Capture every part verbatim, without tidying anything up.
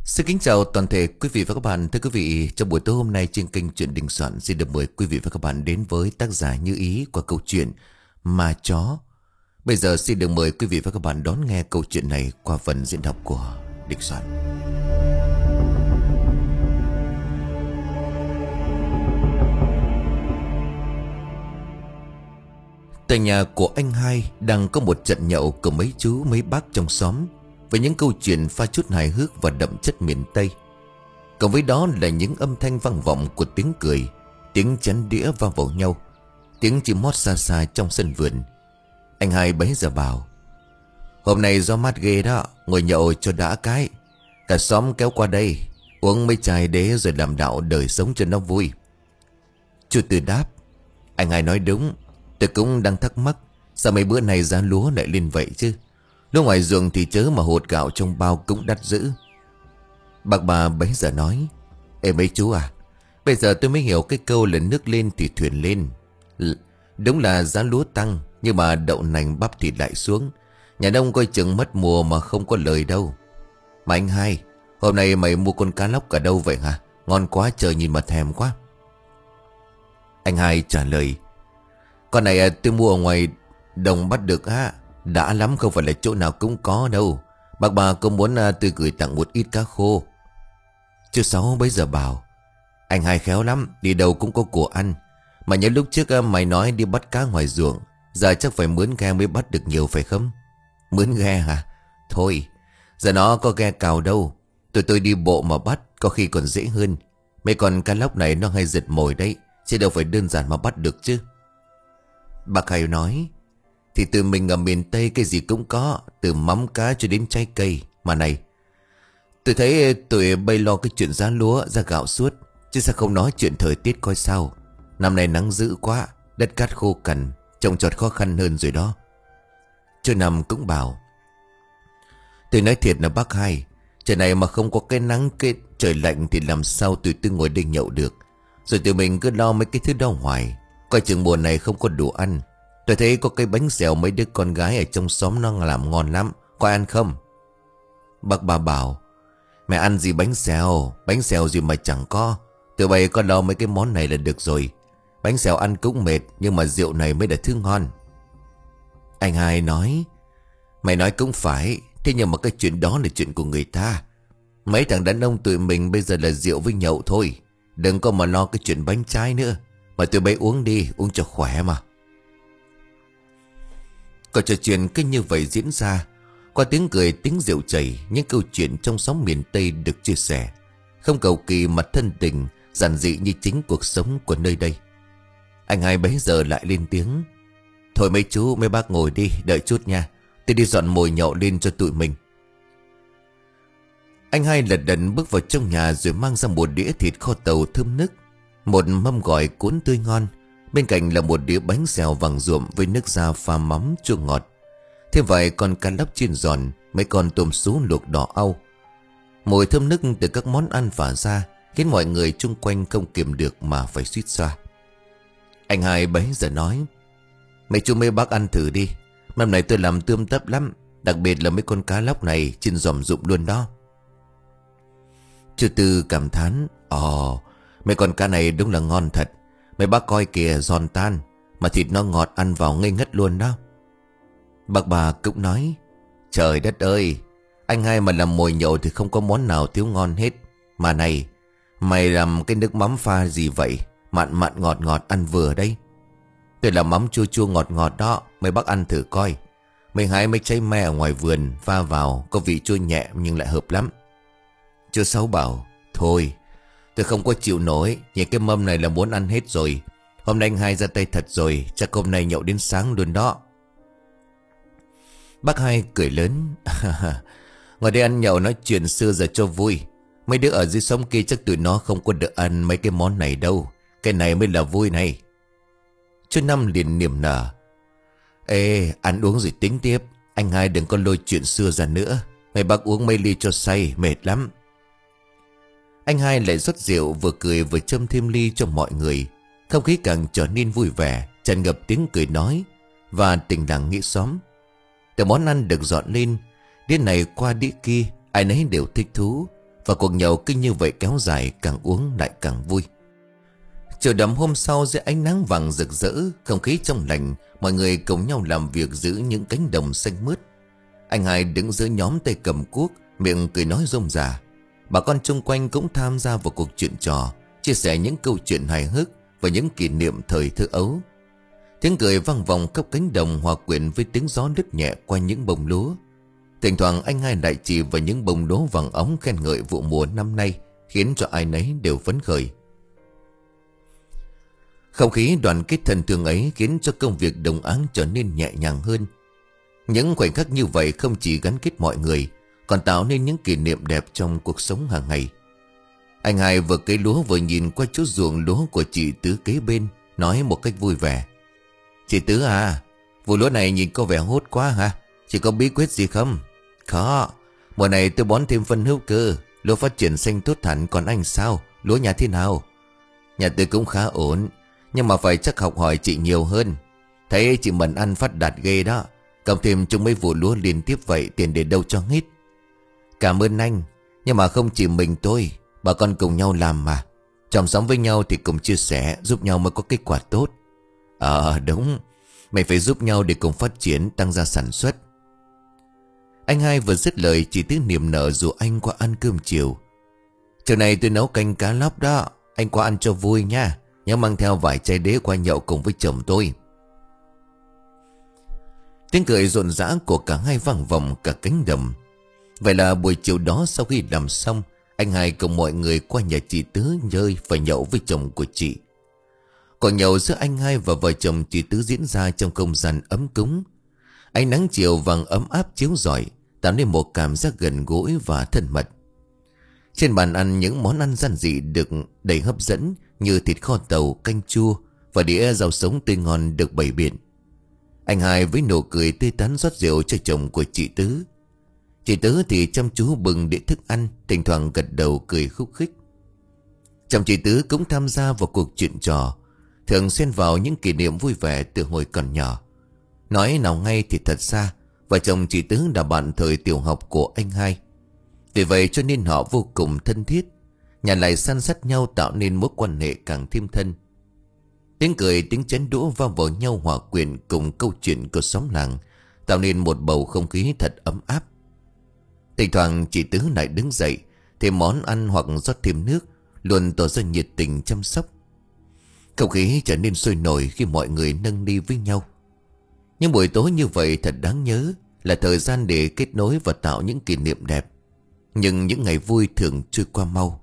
Xin kính chào toàn thể quý vị và các bạn. Thưa quý vị, trong buổi tối hôm nay trên kênh Chuyện Đình Soạn xin được mời quý vị và các bạn đến với tác giả Như Ý qua câu chuyện Ma Chó. Bây giờ xin được mời quý vị và các bạn đón nghe câu chuyện này qua phần diễn đọc của Đình Soạn. Tại nhà của anh hai đang có một trận nhậu của mấy chú mấy bác trong xóm, với những câu chuyện pha chút hài hước và đậm chất miền Tây. Cộng với đó là những âm thanh vang vọng của tiếng cười, tiếng chén đĩa va vào nhau, tiếng chim hót xa xa trong sân vườn. Anh hai bấy giờ bảo: "Hôm nay gió mát ghê đó, ngồi nhậu cho đã cái. Cả xóm kéo qua đây, uống mấy chai đế rồi làm đạo đời sống cho nó vui." Chú Tư đáp: "Anh hai nói đúng, tôi cũng đang thắc mắc, sao mấy bữa này giá lúa lại lên vậy chứ? Lúa ngoài ruộng thì chớ mà hột gạo trong bao cũng đắt dữ." Bác bà bấy giờ nói: "Ê mấy chú à, bây giờ tôi mới hiểu cái câu là nước lên thì thuyền lên. L Đúng là giá lúa tăng, nhưng mà đậu nành bắp thì lại xuống. Nhà nông coi chừng mất mùa mà không có lời đâu. Mà anh hai, hôm nay mày mua con cá lóc ở đâu vậy hả? Ngon quá trời, nhìn mà thèm quá." Anh hai trả lời: "Con này tôi mua ở ngoài đồng bắt được á. Đã lắm, không phải là chỗ nào cũng có đâu. Bác bà có muốn tôi gửi tặng một ít cá khô?" Chú Sáu bấy giờ bảo: "Anh hai khéo lắm, đi đâu cũng có của ăn. Mà nhớ lúc trước mày nói đi bắt cá ngoài ruộng, giờ chắc phải mướn ghe mới bắt được nhiều phải không?" "Mướn ghe hả? Thôi, giờ nó có ghe cào đâu. Tụi tôi đi bộ mà bắt có khi còn dễ hơn. Mấy con cá lóc này nó hay giật mồi đấy, chứ đâu phải đơn giản mà bắt được chứ." Bác hai nói: "Thì từ mình ở miền Tây cái gì cũng có, từ mắm cá cho đến trái cây. Mà này, tôi thấy tụi bay lo cái chuyện giá lúa, giá gạo suốt, chứ sao không nói chuyện thời tiết coi sao. Năm nay nắng dữ quá, đất cát khô cằn, trồng trọt khó khăn hơn rồi đó." Chú Năm cũng bảo: "Tôi nói thiệt là bác hai, trời này mà không có cái nắng, cái trời lạnh thì làm sao tụi tôi ngồi đây nhậu được. Rồi tụi mình cứ lo mấy cái thứ đó hoài, coi chừng mùa này không có đủ ăn. Tôi thấy có cái bánh xèo mấy đứa con gái ở trong xóm nó làm ngon lắm, có ăn không?" Bác bà bảo: "Mẹ ăn gì bánh xèo, bánh xèo gì mà chẳng có. Tụi bay có lo mấy cái món này là được rồi. Bánh xèo ăn cũng mệt, nhưng mà rượu này mới là thứ ngon." Anh hai nói: "Mày nói cũng phải, thế nhưng mà cái chuyện đó là chuyện của người ta. Mấy thằng đàn ông tụi mình bây giờ là rượu với nhậu thôi. Đừng có mà lo cái chuyện bánh trái nữa. Mà tụi bay uống đi, uống cho khỏe mà." Câu trò chuyện cứ như vậy diễn ra, qua tiếng cười, tiếng rượu chảy, những câu chuyện trong xóm miền Tây được chia sẻ, không cầu kỳ mà thân tình, giản dị như chính cuộc sống của nơi đây. Anh hai bấy giờ lại lên tiếng: "Thôi mấy chú mấy bác ngồi đi, đợi chút nha, tôi đi dọn mồi nhậu lên cho tụi mình." Anh hai lật đật bước vào trong nhà rồi mang ra một đĩa thịt kho tàu thơm nức, một mâm gỏi cuốn tươi ngon, bên cạnh là một đĩa bánh xèo vàng ruộm với nước da pha mắm chua ngọt, thêm vài con cá lóc chiên giòn, mấy con tôm sú luộc đỏ au. Mùi thơm nức từ các món ăn phả ra khiến mọi người chung quanh không kiềm được mà phải suýt xoa. Anh hai bấy giờ nói: "Mấy chú mấy bác ăn thử đi, mâm này tôi làm tươm tất lắm, đặc biệt là mấy con cá lóc này chiên giòm rụm luôn đó." Chú Tư cảm thán: "Ồ, mấy con cá này đúng là ngon thật. Mấy bác coi kìa, giòn tan, mà thịt nó ngọt, ăn vào ngây ngất luôn đó." Bác bà cũng nói: "Trời đất ơi, anh hai mà làm mồi nhậu thì không có món nào thiếu ngon hết. Mà này, mày làm cái nước mắm pha gì vậy? Mặn mặn ngọt ngọt, ăn vừa đây. Tôi làm mắm chua chua ngọt ngọt đó, mấy bác ăn thử coi. Mình hái mấy trái me ở ngoài vườn pha vào, có vị chua nhẹ nhưng lại hợp lắm." Chú Sáu bảo: "Thôi, tôi không có chịu nổi, nhìn cái mâm này là muốn ăn hết rồi. Hôm nay anh hai ra tay thật rồi, chắc hôm nay nhậu đến sáng luôn đó." Bác hai cười lớn: "Ngồi đây ăn nhậu nói chuyện xưa giờ cho vui. Mấy đứa ở dưới xóm kia chắc tụi nó không có được ăn mấy cái món này đâu. Cái này mới là vui này." Chú Năm liền niềm nở: "Ê, ăn uống rồi tính tiếp. Anh hai đừng có lôi chuyện xưa ra nữa. Mấy bác uống mấy ly cho say, mệt lắm." Anh hai lại rót rượu, vừa cười vừa châm thêm ly cho mọi người. Không khí càng trở nên vui vẻ, tràn ngập tiếng cười nói và tình làng nghĩa xóm. Từ món ăn được dọn lên, đĩa này qua đĩa kia, ai nấy đều thích thú. Và cuộc nhậu cứ như vậy kéo dài, càng uống lại càng vui. Chiều đầm hôm sau dưới ánh nắng vàng rực rỡ, không khí trong lành, mọi người cùng nhau làm việc giữ những cánh đồng xanh mướt. Anh Hai đứng giữa nhóm tay cầm cuốc, miệng cười nói rôm rả. Bà con chung quanh cũng tham gia vào cuộc chuyện trò, chia sẻ những câu chuyện hài hước và những kỷ niệm thời thơ ấu. Tiếng cười vang vọng khắp cánh đồng hòa quyện với tiếng gió lướt nhẹ qua những bông lúa. Thỉnh thoảng anh Hai lại chỉ vào những bông lúa vàng óng khen ngợi vụ mùa năm nay, khiến cho ai nấy đều phấn khởi. Không khí đoàn kết thân thương ấy khiến cho công việc đồng áng trở nên nhẹ nhàng hơn. Những khoảnh khắc như vậy không chỉ gắn kết mọi người, còn tạo nên những kỷ niệm đẹp trong cuộc sống hàng ngày. Anh Hai vừa cấy lúa vừa nhìn qua chỗ ruộng lúa của chị Tứ kế bên, nói một cách vui vẻ. Chị Tứ à, vụ lúa này nhìn có vẻ hốt quá hả? Chị có bí quyết gì không? Có, mùa này tôi bón thêm phân hữu cơ, lúa phát triển xanh tốt hẳn. Còn anh sao? Lúa nhà thế nào? Nhà tôi cũng khá ổn, nhưng mà phải chắc học hỏi chị nhiều hơn. Thấy chị Mận ăn phát đạt ghê đó. Cộng thêm chung mấy vụ lúa liên tiếp vậy, tiền để đâu cho hết. Cảm ơn anh, nhưng mà không chỉ mình tôi, bà con cùng nhau làm mà. Chòm sống với nhau thì cùng chia sẻ, giúp nhau mới có kết quả tốt. Ờ đúng, mày phải giúp nhau để cùng phát triển, tăng gia sản xuất. Anh Hai vừa dứt lời, chị Tứ niềm nở rủ anh qua ăn cơm chiều. Chiều này tôi nấu canh cá lóc đó, anh qua ăn cho vui nha. Nhớ mang theo vài chai đế qua nhậu cùng với chồng tôi. Tiếng cười rộn rã của cả hai vang vọng cả cánh đồng. Vậy là buổi chiều đó sau khi làm xong, anh Hai cùng mọi người qua nhà chị Tứ chơi và nhậu với chồng của chị. Cuộc nhậu giữa anh Hai và vợ chồng chị Tứ diễn ra trong không gian ấm cúng. Ánh nắng chiều vàng ấm áp chiếu rọi, tạo nên một cảm giác gần gũi và thân mật. Trên bàn ăn những món ăn giản dị được đầy hấp dẫn như thịt kho tàu, canh chua và đĩa rau sống tươi ngon được bày biện. Anh Hai với nụ cười tươi tắn rót rượu cho chồng của chị Tứ. Chị Tứ thì chăm chú bưng đĩa thức ăn, thỉnh thoảng gật đầu cười khúc khích. Chồng chị Tứ cũng tham gia vào cuộc chuyện trò, thường xen vào những kỷ niệm vui vẻ từ hồi còn nhỏ. Nói nào ngay thì thật ra vợ chồng chị Tứ là bạn thời tiểu học của anh Hai. Vì vậy cho nên họ vô cùng thân thiết, nhà lại san sát nhau tạo nên mối quan hệ càng thêm thân. Tiếng cười tiếng chén đũa vang vào nhau hòa quyện cùng câu chuyện của xóm làng, tạo nên một bầu không khí thật ấm áp. Thỉnh thoảng chị Tứ lại đứng dậy thêm món ăn hoặc rót thêm nước, luôn tỏ ra nhiệt tình chăm sóc. Không khí trở nên sôi nổi khi mọi người nâng ly với nhau. Những buổi tối như vậy thật đáng nhớ, là thời gian để kết nối và tạo những kỷ niệm đẹp. Nhưng những ngày vui thường trôi qua mau.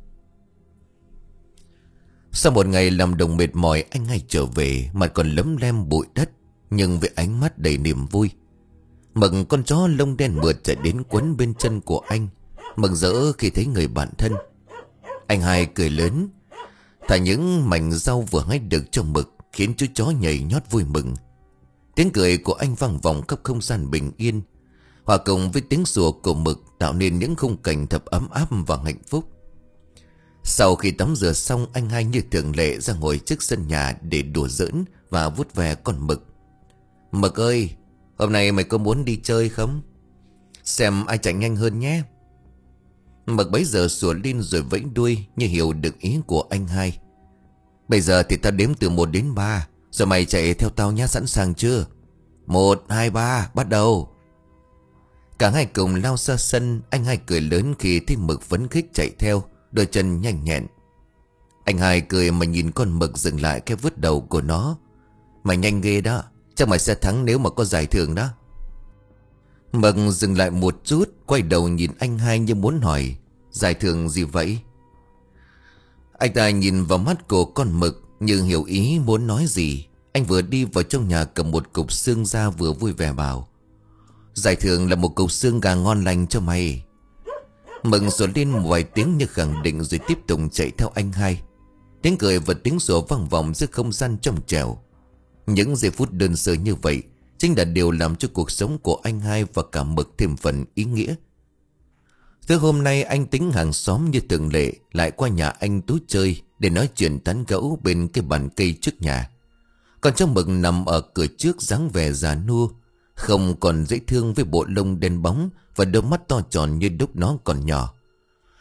Sau một ngày làm đồng mệt mỏi, anh Hai trở về, mặt còn lấm lem bụi đất, nhưng với ánh mắt đầy niềm vui. Mực con chó lông đen mượt chạy đến quấn bên chân của anh, mừng rỡ khi thấy người bạn thân. Anh Hai cười lớn, thả những mảnh rau vừa hái được cho Mực, khiến chú chó nhảy nhót vui mừng. Tiếng cười của anh vang vọng khắp không gian bình yên, hòa cùng với tiếng sủa của Mực tạo nên những khung cảnh thật ấm áp và hạnh phúc. Sau khi tắm rửa xong, anh Hai như thường lệ ra ngồi trước sân nhà để đùa giỡn và vuốt ve con Mực. Mực ơi, hôm nay mày có muốn đi chơi không? Xem ai chạy nhanh hơn nhé. Mực bấy giờ sủa lên rồi vẫy đuôi như hiểu được ý của anh Hai. Bây giờ thì tao đếm từ một đến ba, rồi mày chạy theo tao nhá, sẵn sàng chưa? Một, hai, ba, bắt đầu. Cả hai cùng lao ra sân. Anh Hai cười lớn khi thấy Mực phấn khích chạy theo, đôi chân nhanh nhẹn. Anh Hai cười mà nhìn con Mực dừng lại cái vứt đầu của nó. Mày nhanh ghê đó, chắc mày sẽ thắng nếu mà có giải thưởng đó. Mực dừng lại một chút, quay đầu nhìn anh Hai như muốn hỏi, giải thưởng gì vậy? Anh ta nhìn vào mắt của con Mực như hiểu ý muốn nói gì. Anh vừa đi vào trong nhà cầm một cục xương ra vừa vui vẻ bảo, giải thưởng là một cục xương gà ngon lành cho mày. Mực sủa lên một vài tiếng như khẳng định rồi tiếp tục chạy theo anh Hai. Tiếng cười và tiếng sủa vang vọng giữa không gian trong trẻo. Những giây phút đơn sơ như vậy chính là điều làm cho cuộc sống của anh Hai và cả Mực thêm phần ý nghĩa. Thứ hôm nay anh tính hàng xóm như thường lệ lại qua nhà anh Tú chơi để nói chuyện tán gẫu bên cái bàn cây trước nhà. Còn trong Mực nằm ở cửa trước dáng vẻ già nua, không còn dễ thương với bộ lông đen bóng và đôi mắt to tròn như lúc nó còn nhỏ.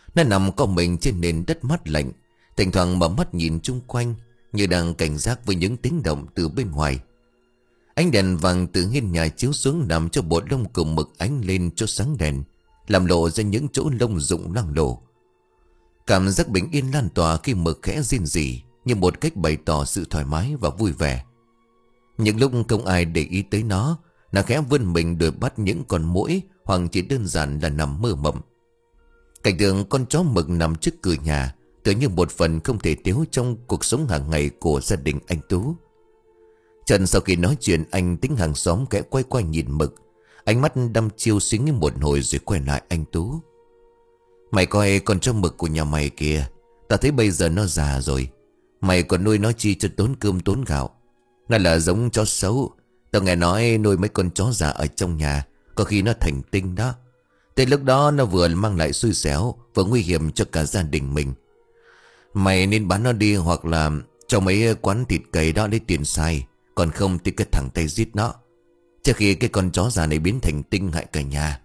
Nó nằm co mình trên nền đất mát lạnh, thỉnh thoảng mở mắt nhìn chung quanh như đang cảnh giác với những tiếng động từ bên ngoài. Ánh đèn vàng từ hiên nhà chiếu xuống làm cho bộ lông cùng mực ánh lên chỗ sáng đèn, làm lộ ra những chỗ lông rụng loang lổ. Cảm giác bình yên lan tỏa khi mực khẽ rên rỉ như một cách bày tỏ sự thoải mái và vui vẻ. Những lúc không ai để ý tới nó, nó khẽ vươn mình đuổi bắt những con muỗi, hoặc chỉ đơn giản là nằm mơ mộng. Cảnh tượng con chó mực nằm trước cửa nhà tưởng như một phần không thể thiếu trong cuộc sống hàng ngày của gia đình anh Tú. Trần sau khi nói chuyện, anh tính hàng xóm kẽ quay qua nhìn mực, ánh mắt đăm chiêu suy nghĩ một hồi rồi quay lại anh Tú. Mày coi con chó mực của nhà mày kìa, ta thấy bây giờ nó già rồi, mày còn nuôi nó chi cho tốn cơm tốn gạo. Nó là giống chó xấu, tao nghe nói nuôi mấy con chó già ở trong nhà có khi nó thành tinh đó. Tới lúc đó nó vừa mang lại xui xẻo, vừa nguy hiểm cho cả gia đình mình. Mày nên bán nó đi, hoặc là cho mấy quán thịt cầy đó lấy tiền xài, còn không thì cái thẳng tay giết nó, trước khi cái con chó già này biến thành tinh hại cả nhà.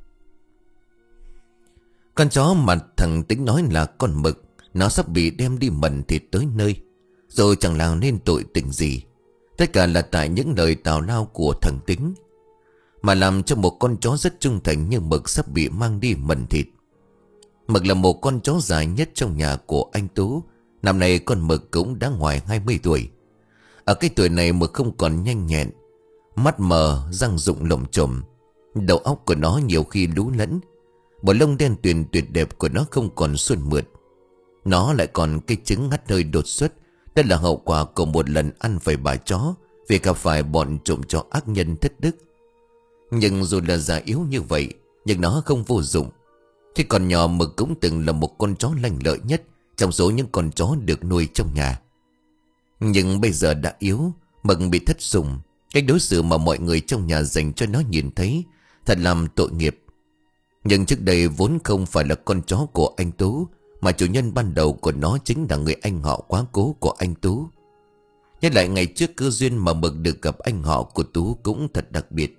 Con chó mà thằng Tính nói là con mực, nó sắp bị đem đi mần thịt tới nơi, rồi chẳng làm nên tội tình gì. Tất cả là tại những lời tào lao của thằng Tính, mà làm cho một con chó rất trung thành như mực sắp bị mang đi mần thịt. Mực là một con chó dài nhất trong nhà của anh Tú. Năm nay con mực cũng đã ngoài hai mươi tuổi. Ở cái tuổi này mực không còn nhanh nhẹn, mắt mờ, răng rụng lồm chồm. Đầu óc của nó nhiều khi lú lẫn. Bộ lông đen tuyền tuyệt đẹp của nó không còn suôn mượt. Nó lại còn cái chứng hắt hơi đột xuất. Đây là hậu quả của một lần ăn phải bà chó vì gặp phải bọn trộm chó ác nhân thất đức. Nhưng dù là già yếu như vậy, nhưng nó không vô dụng. Khi còn nhỏ, mực cũng từng là một con chó lanh lợi nhất trong số những con chó được nuôi trong nhà. Nhưng bây giờ đã yếu, mực bị thất sủng. Cách đối xử mà mọi người trong nhà dành cho nó nhìn thấy thật làm tội nghiệp. Nhưng trước đây vốn không phải là con chó của anh Tú, mà chủ nhân ban đầu của nó chính là người anh họ quá cố của anh Tú. Nhớ lại ngày trước cơ duyên mà mực được gặp anh họ của Tú cũng thật đặc biệt.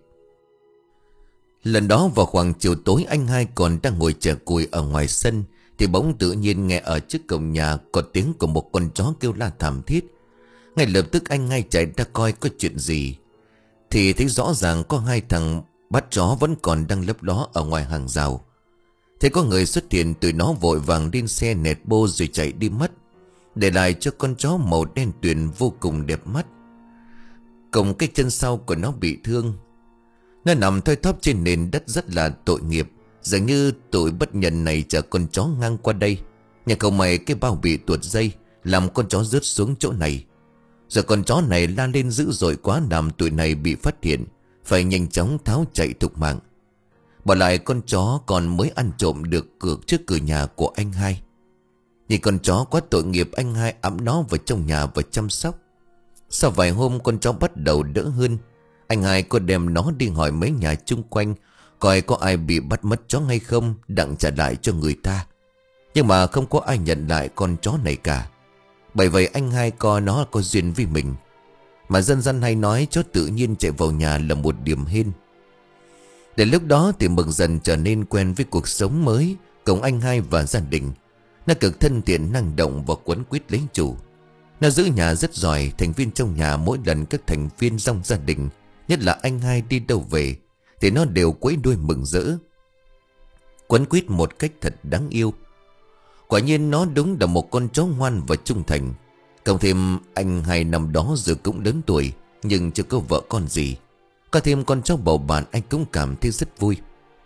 Lần đó vào khoảng chiều tối, anh hai còn đang ngồi chè cùi ở ngoài sân, thì bỗng tự nhiên nghe ở trước cổng nhà có tiếng của một con chó kêu la thảm thiết. Ngay lập tức anh hai chạy ra coi có chuyện gì, thì thấy rõ ràng có hai thằng bắt chó vẫn còn đang lấp ló ở ngoài hàng rào. Thấy có người xuất hiện, tụi nó vội vàng lên xe nẹt bô rồi chạy đi mất, để lại cho con chó màu đen tuyền vô cùng đẹp mắt. Cùng cái chân sau của nó bị thương, nó nằm thoi thóp trên nền đất rất là tội nghiệp. Dường như tội bất nhân này chở con chó ngang qua đây, nhưng không may cái bao bị tuột dây làm con chó rớt xuống chỗ này. Rồi con chó này la lên dữ dội quá, làm tụi này bị phát hiện, phải nhanh chóng tháo chạy thục mạng. Bỏ lại con chó còn mới ăn trộm được cược trước cửa nhà của anh hai. Nhìn con chó quá tội nghiệp, anh hai ẵm nó vào trong nhà và chăm sóc. Sau vài hôm con chó bắt đầu đỡ hơn. Anh hai có đem nó đi hỏi mấy nhà chung quanh coi có ai bị bắt mất chó hay không, đặng trả lại cho người ta. Nhưng mà không có ai nhận lại con chó này cả. Bởi vậy anh hai coi nó có duyên với mình. Mà dân gian hay nói chó tự nhiên chạy vào nhà là một điểm hên. Đến lúc đó thì mực dần trở nên quen với cuộc sống mới cùng anh hai và gia đình. Nó cực thân thiện, năng động và quấn quýt lấy chủ. Nó giữ nhà rất giỏi. Thành viên trong nhà mỗi lần các thành viên trong gia đình, nhất là anh hai đi đâu về, thì nó đều quấy đuôi mừng rỡ, quấn quýt một cách thật đáng yêu. Quả nhiên nó đúng là một con chó ngoan và trung thành. Cộng thêm anh hai năm đó giờ cũng lớn tuổi, nhưng chưa có vợ con gì. Có thêm con chó bầu bạn, anh cũng cảm thấy rất vui.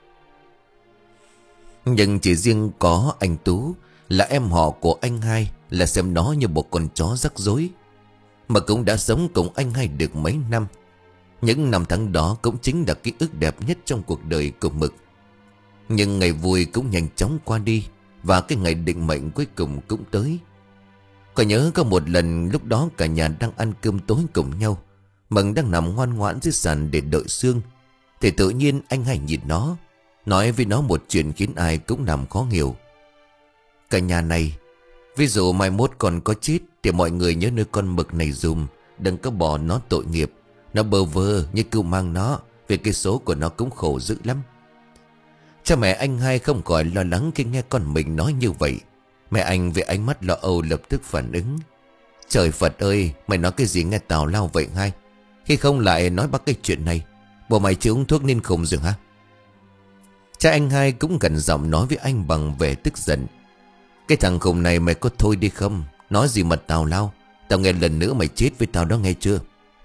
Nhưng chỉ riêng có anh Tú là em họ của anh hai là xem nó như một con chó rắc rối. Mà cũng đã sống cùng anh hai được mấy năm. Những năm tháng đó cũng chính là ký ức đẹp nhất trong cuộc đời của Mực. Nhưng ngày vui cũng nhanh chóng qua đi, và cái ngày định mệnh cuối cùng cũng tới. Có nhớ có một lần lúc đó cả nhà đang ăn cơm tối cùng nhau, Mừng đang nằm ngoan ngoãn dưới sàn để đợi Sương, thì tự nhiên anh hai nhìn nó, nói với nó một chuyện khiến ai cũng làm khó hiểu. Cả nhà này, ví dụ mai mốt còn có chết thì mọi người nhớ nuôi con Mực này dùm, đừng có bỏ nó tội nghiệp. Nó bơ vơ như cưu mang nó, vì cái số của nó cũng khổ dữ lắm. Cha mẹ anh hai không khỏi lo lắng khi nghe con mình nói như vậy. Mẹ anh với ánh mắt lo âu lập tức phản ứng. Trời Phật ơi, mày nói cái gì nghe tào lao vậy hai? Khi không lại nói bắt cái chuyện này. Bộ mày chỉ uống thuốc nên khùng rồi hả? Cha anh hai cũng gần giọng nói với anh bằng vẻ tức giận. Cái thằng khùng này mày có thôi đi không? Nói gì mà tào lao? Tao nghe lần nữa mày chết với tao đó nghe chưa?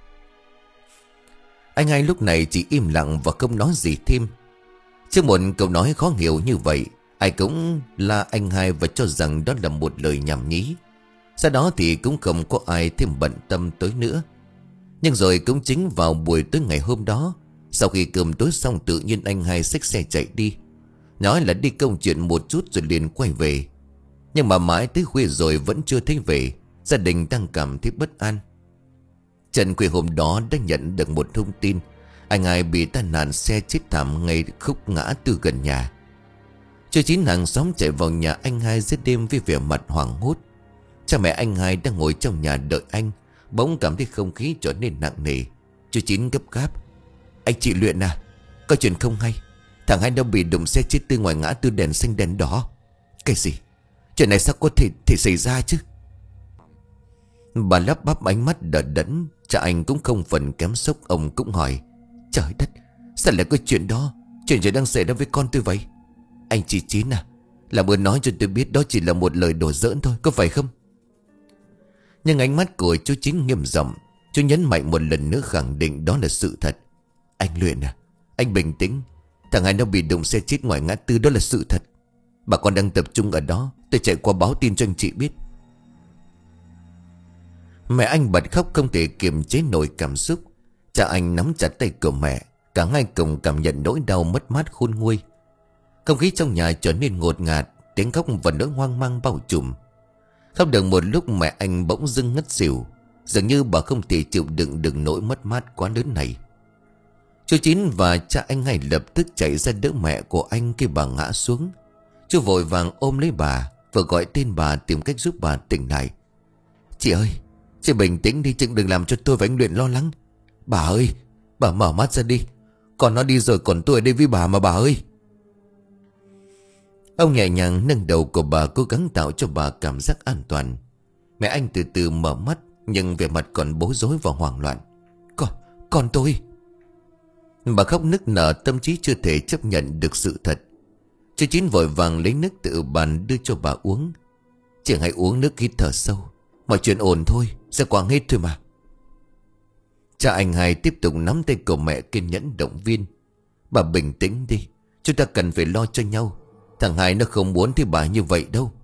Anh hai lúc này chỉ im lặng và không nói gì thêm. Trước một câu nói khó hiểu như vậy, ai cũng la anh hai và cho rằng đó là một lời nhảm nhí. Sau đó thì cũng không có ai thêm bận tâm tới nữa. Nhưng rồi cũng chính vào buổi tối ngày hôm đó, sau khi cơm tối xong tự nhiên anh hai xách xe chạy đi. Nói là đi công chuyện một chút rồi liền quay về. Nhưng mà mãi tới khuya rồi vẫn chưa thấy về. Gia đình đang cảm thấy bất an. Trần khuya hôm đó đã nhận được một thông tin. Anh hai bị tai nạn xe chết thảm ngay khúc ngã tư gần nhà. Chú Chín hàng xóm chạy vào nhà anh hai giữa đêm với vẻ mặt hoảng hốt. Cha mẹ anh hai đang ngồi trong nhà đợi anh, bỗng cảm thấy không khí trở nên nặng nề. Chú Chín gấp gáp: Anh chị Luyện à, có chuyện không hay. Thằng hai đã bị đụng xe chết từ ngoài ngã tư đèn xanh đèn đỏ. Cái gì? Chuyện này sao có thể thể xảy ra chứ? Bà lắp bắp ánh mắt đờ đẫn. Cha anh cũng không phần kém sốc. Ông cũng hỏi: Trời đất, sao lại có chuyện đó? Chuyện gì đang xảy ra với con tôi vậy? Anh chị Chín à, làm ơn nói cho tôi biết đó chỉ là một lời đùa giỡn thôi, có phải không? Nhưng ánh mắt của chú Chín nghiêm giọng. Chú nhấn mạnh một lần nữa khẳng định đó là sự thật. Anh Luyện à, anh bình tĩnh. Thằng hai nó bị đụng xe chết ngoài ngã tư, đó là sự thật. Bà con đang tập trung ở đó, tôi chạy qua báo tin cho anh chị biết. Mẹ anh bật khóc không thể kiềm chế nổi cảm xúc. Cha anh nắm chặt tay của mẹ. Cả hai cùng cảm nhận nỗi đau mất mát khôn nguôi. Không khí trong nhà trở nên ngột ngạt. Tiếng khóc và nỗi hoang mang bao trùm. Khóc được một lúc mẹ anh bỗng dưng ngất xỉu. Dường như bà không thể chịu đựng được nỗi mất mát quá lớn này. Chú Chín và cha anh ngay lập tức chạy ra đỡ mẹ của anh khi bà ngã xuống. Chú vội vàng ôm lấy bà, vừa gọi tên bà tìm cách giúp bà tỉnh lại. Chị ơi, chị bình tĩnh đi chứ đừng làm cho tôi và anh Luyện lo lắng. Bà ơi, bà mở mắt ra đi. Còn nó đi rồi còn tôi ở đây với bà mà bà ơi. Ông nhẹ nhàng nâng đầu của bà, cố gắng tạo cho bà cảm giác an toàn. Mẹ anh từ từ mở mắt, nhưng vẻ mặt còn bối rối và hoảng loạn. Con, con tôi. Bà khóc nức nở, tâm trí chưa thể chấp nhận được sự thật. Chú Chín vội vàng lấy nước từ bàn đưa cho bà uống. Chị hãy uống nước hít thở sâu. Mọi chuyện ổn thôi, sẽ qua hết thôi mà. Cha anh hai tiếp tục nắm tay của mẹ kiên nhẫn động viên. Bà bình tĩnh đi, chúng ta cần phải lo cho nhau. Thằng hai nó không muốn thấy bà như vậy đâu.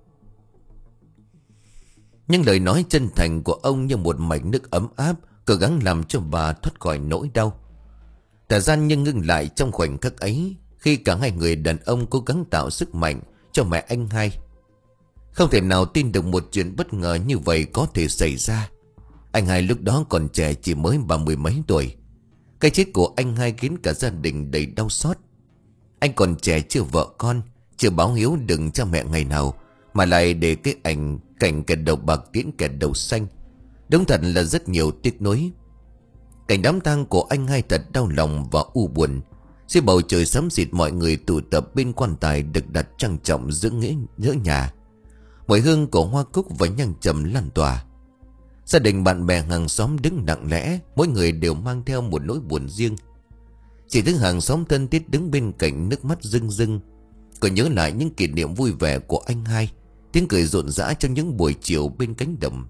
Nhưng lời nói chân thành của ông như một mạch nước ấm áp, cố gắng làm cho bà thoát khỏi nỗi đau. Thời gian nhưng ngưng lại trong khoảnh khắc ấy, khi cả hai người đàn ông cố gắng tạo sức mạnh cho mẹ anh hai. Không thể nào tin được một chuyện bất ngờ như vậy có thể xảy ra. Anh hai lúc đó còn trẻ, chỉ mới ba mươi mấy tuổi. Cái chết của anh hai khiến cả gia đình đầy đau xót. Anh còn trẻ, chưa vợ con, chưa báo hiếu đừng cha mẹ ngày nào, mà lại để cái ảnh cảnh kẻ đầu bạc tiễn kẻ đầu xanh. Đúng thật là rất nhiều tiếc nuối. Cảnh đám tang của anh hai thật đau lòng và u buồn. Dưới bầu trời xám xịt, mọi người tụ tập bên quan tài được đặt trang trọng giữa nghĩa giữa nhà. Mùi hương của hoa cúc và nhang trầm lan tỏa. Gia đình bạn bè hàng xóm đứng lặng lẽ, mỗi người đều mang theo một nỗi buồn riêng. Chỉ thứ hàng xóm thân thiết đứng bên cạnh, nước mắt rưng rưng. Cô nhớ lại những kỷ niệm vui vẻ của anh hai, tiếng cười rộn rã trong những buổi chiều bên cánh đồng.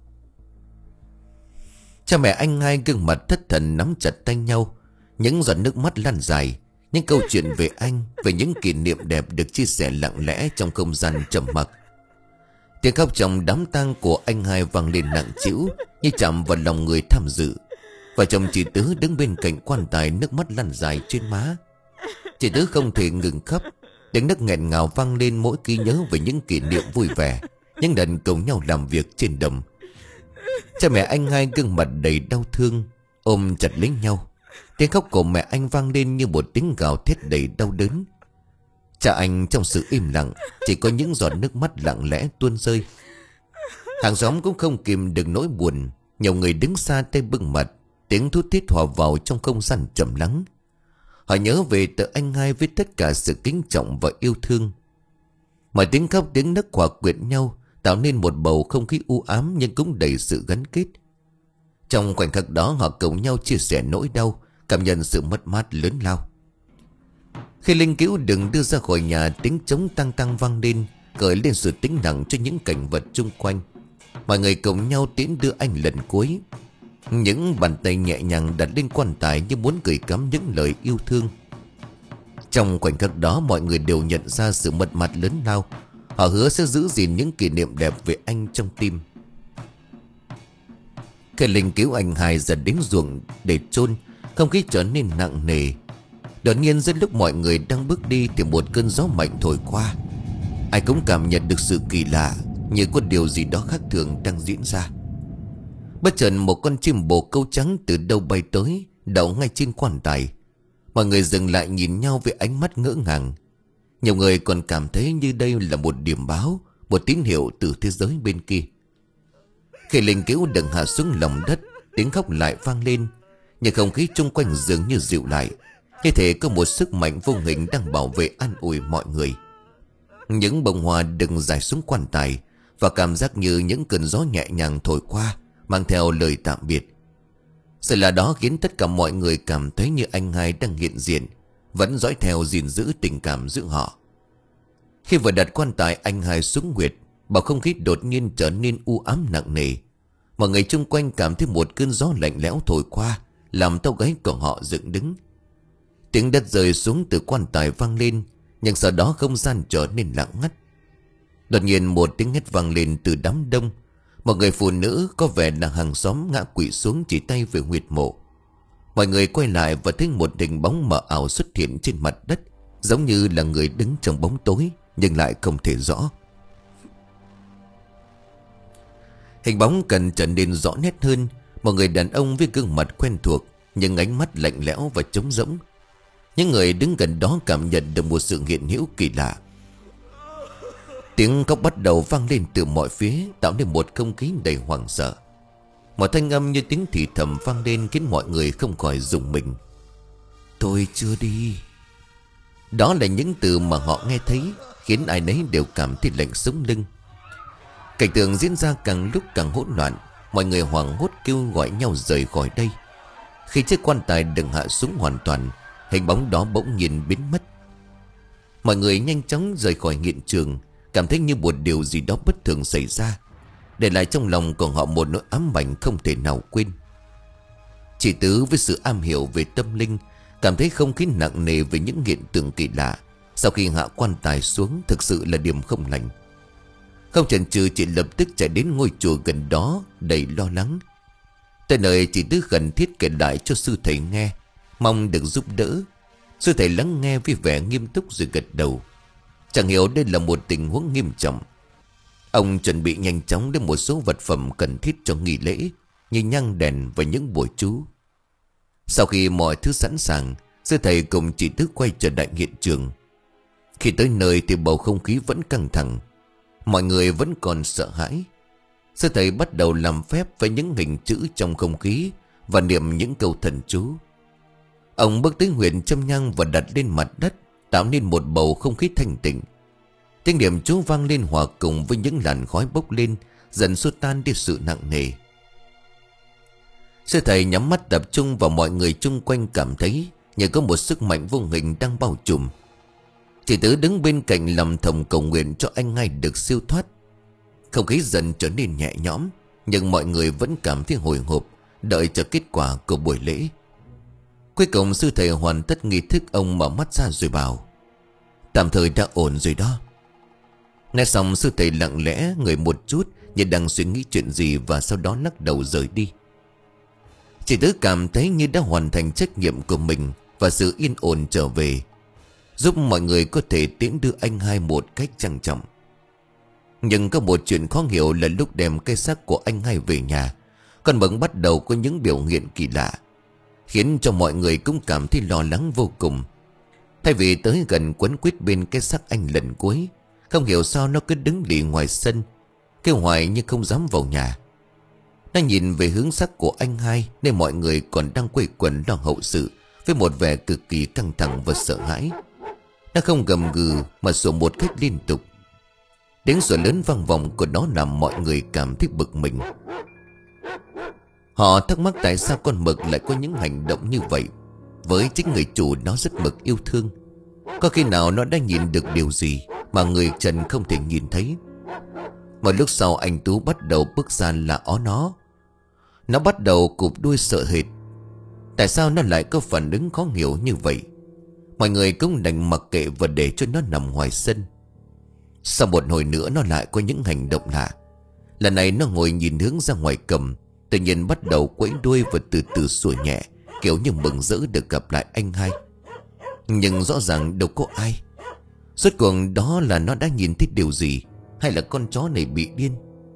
Cha mẹ anh hai gương mặt thất thần nắm chặt tay nhau, những giọt nước mắt lan dài. Những câu chuyện về anh, về những kỷ niệm đẹp được chia sẻ lặng lẽ trong không gian trầm mặc. Tiếng khóc trong đám tang của anh hai vang lên nặng trĩu, như chạm vào lòng người tham dự. Và chồng chị Tứ đứng bên cạnh quan tài, nước mắt lăn dài trên má. Chị Tứ không thể ngừng khóc. Tiếng nấc nghẹn ngào vang lên mỗi khi nhớ về những kỷ niệm vui vẻ, những lần cùng nhau làm việc trên đồng. Cha mẹ anh hai gương mặt đầy đau thương, ôm chặt lấy nhau. Tiếng khóc của mẹ anh vang lên như một tiếng gào thét đầy đau đớn. Cha anh trong sự im lặng, chỉ có những giọt nước mắt lặng lẽ tuôn rơi. Hàng xóm cũng không kìm được nỗi buồn. Nhiều người đứng xa tay bưng mặt, tiếng thút thít hòa vào trong không gian trầm lắng. Họ nhớ về tờ anh hai với tất cả sự kính trọng và yêu thương. Mọi tiếng khóc tiếng nấc hòa quyện nhau, tạo nên một bầu không khí u ám nhưng cũng đầy sự gắn kết. Trong khoảnh khắc đó họ cùng nhau chia sẻ nỗi đau, cảm nhận sự mất mát lớn lao. Khi linh cữu đừng đưa ra khỏi nhà, tiếng trống tăng tăng vang lên, gợi lên sự tĩnh lặng cho những cảnh vật chung quanh. Mọi người cùng nhau tiễn đưa anh lần cuối. Những bàn tay nhẹ nhàng đặt lên quan tài như muốn gửi gắm những lời yêu thương. Trong khoảnh khắc đó mọi người đều nhận ra sự mất mát lớn lao. Họ hứa sẽ giữ gìn những kỷ niệm đẹp về anh trong tim. Khi linh cứu anh hai dần đến ruộng để chôn, không khí trở nên nặng nề. Đột nhiên giữa lúc mọi người đang bước đi thì một cơn gió mạnh thổi qua. Ai cũng cảm nhận được sự kỳ lạ, như có điều gì đó khác thường đang diễn ra. Bất chợt một con chim bồ câu trắng từ đâu bay tới, đậu ngay trên quan tài. Mọi người dừng lại nhìn nhau với ánh mắt ngỡ ngàng. Nhiều người còn cảm thấy như đây là một điểm báo, một tín hiệu từ thế giới bên kia. Khi linh cữu đừng hạ xuống lòng đất, tiếng khóc lại vang lên, nhưng không khí chung quanh dường như dịu lại, như thể có một sức mạnh vô hình đang bảo vệ an ủi mọi người. Những bông hoa đừng rải xuống quan tài, và cảm giác như những cơn gió nhẹ nhàng thổi qua, mang theo lời tạm biệt. Sự là đó khiến tất cả mọi người cảm thấy như anh hai đang hiện diện, vẫn dõi theo gìn giữ tình cảm giữa họ. Khi vừa đặt quan tài anh hai xuống huyệt, bầu không khí đột nhiên trở nên u ám nặng nề. Mọi người chung quanh cảm thấy một cơn gió lạnh lẽo thổi qua, làm tóc gáy của họ dựng đứng. Tiếng đất rơi xuống từ quan tài vang lên, nhưng sau đó không gian trở nên lặng ngắt. Đột nhiên một tiếng hét vang lên từ đám đông. Một người phụ nữ có vẻ là hàng xóm ngã quỵ xuống chỉ tay về huyệt mộ. Mọi người quay lại và thấy một hình bóng mờ ảo xuất hiện trên mặt đất, giống như là người đứng trong bóng tối, nhưng lại không thể rõ. Hình bóng cần trở nên rõ nét hơn. Một người đàn ông với gương mặt quen thuộc, nhưng ánh mắt lạnh lẽo và trống rỗng. Những người đứng gần đó cảm nhận được một sự hiện hữu kỳ lạ. Tiếng khóc bắt đầu vang lên từ mọi phía, tạo nên một không khí đầy hoảng sợ. Một thanh âm như tiếng thì thầm vang lên khiến mọi người không khỏi rùng mình. Tôi chưa đi. Đó là những từ mà họ nghe thấy, khiến ai nấy đều cảm thấy lạnh sống lưng. Cảnh tượng diễn ra càng lúc càng hỗn loạn. Mọi người hoảng hốt kêu gọi nhau rời khỏi đây. Khi chiếc quan tài đừng hạ xuống hoàn toàn, hình bóng đó bỗng nhiên biến mất. Mọi người nhanh chóng rời khỏi hiện trường, cảm thấy như một điều gì đó bất thường xảy ra, để lại trong lòng của họ một nỗi ám ảnh không thể nào quên. Chị Tứ với sự am hiểu về tâm linh cảm thấy không khí nặng nề về những hiện tượng kỳ lạ. Sau khi hạ quan tài xuống, thực sự là điểm không lành. Không chần chừ, chị lập tức chạy đến ngôi chùa gần đó đầy lo lắng. Tới nơi chị Tứ khẩn thiết kể lại cho sư thầy nghe, mong được giúp đỡ. Sư thầy lắng nghe với vẻ nghiêm túc rồi gật đầu. Chẳng hiểu đây là một tình huống nghiêm trọng. Ông chuẩn bị nhanh chóng đến một số vật phẩm cần thiết cho nghi lễ, như nhang đèn và những bùa chú. Sau khi mọi thứ sẵn sàng, sư thầy cùng chị Tứ quay trở lại hiện trường. Khi tới nơi thì bầu không khí vẫn căng thẳng, mọi người vẫn còn sợ hãi. Sư thầy bắt đầu làm phép với những hình chữ trong không khí và niệm những câu thần chú. Ông bước tới huyệt châm nhang và đặt lên mặt đất, tạo nên một bầu không khí thanh tịnh. Tiếng niệm chú vang lên hòa cùng với những làn khói bốc lên, dần xua tan đi sự nặng nề. Sư thầy nhắm mắt tập trung vào mọi người chung quanh, cảm thấy như có một sức mạnh vô hình đang bao trùm. Chị Tứ đứng bên cạnh lầm thầm cầu nguyện cho anh hai được siêu thoát. Không khí dần trở nên nhẹ nhõm, nhưng mọi người vẫn cảm thấy hồi hộp, đợi chờ kết quả của buổi lễ. Cuối cùng sư thầy hoàn tất nghi thức, ông mở mắt ra rồi bảo: tạm thời đã ổn rồi đó. Nghe xong sư thầy lặng lẽ ngồi một chút, như đang suy nghĩ chuyện gì, và sau đó lắc đầu rời đi. Chị Tứ cảm thấy như đã hoàn thành trách nhiệm của mình, và sự yên ổn trở về, giúp mọi người có thể tiễn đưa anh hai một cách trang trọng. Nhưng có một chuyện khó hiểu là lúc đem cái xác của anh hai về nhà, con Mận bắt đầu có những biểu hiện kỳ lạ, khiến cho mọi người cũng cảm thấy lo lắng vô cùng. Thay vì tới gần quấn quýt bên cái xác anh lần cuối, không hiểu sao nó cứ đứng lì ngoài sân, kêu hoài nhưng không dám vào nhà. Nó nhìn về hướng xác của anh hai, nên mọi người còn đang quây quần lo hậu sự với một vẻ cực kỳ căng thẳng và sợ hãi. Nó không gầm gừ mà sủa một cách liên tục. Tiếng sủa lớn vang vọng của nó làm mọi người cảm thấy bực mình. Họ thắc mắc tại sao con mực lại có những hành động như vậy. Với chính người chủ nó rất mực yêu thương. Có khi nào nó đã nhìn được điều gì mà người trần không thể nhìn thấy. Một lúc sau anh Tú bắt đầu bước ra là ó nó. Nó bắt đầu cụp đuôi sợ hệt. Tại sao nó lại có phản ứng khó hiểu như vậy? Mọi người cũng đành mặc kệ và để cho nó nằm ngoài sân. Sau một hồi nữa nó lại có những hành động lạ. Lần này nó ngồi nhìn hướng ra ngoài cầm. Tự nhiên bắt đầu quẫy đuôi và từ từ sủa nhẹ, kiểu như mừng rỡ được gặp lại anh hai. Nhưng rõ ràng đâu có ai. Rốt cuộc đó là nó đã nhìn thấy điều gì, hay là con chó này bị điên?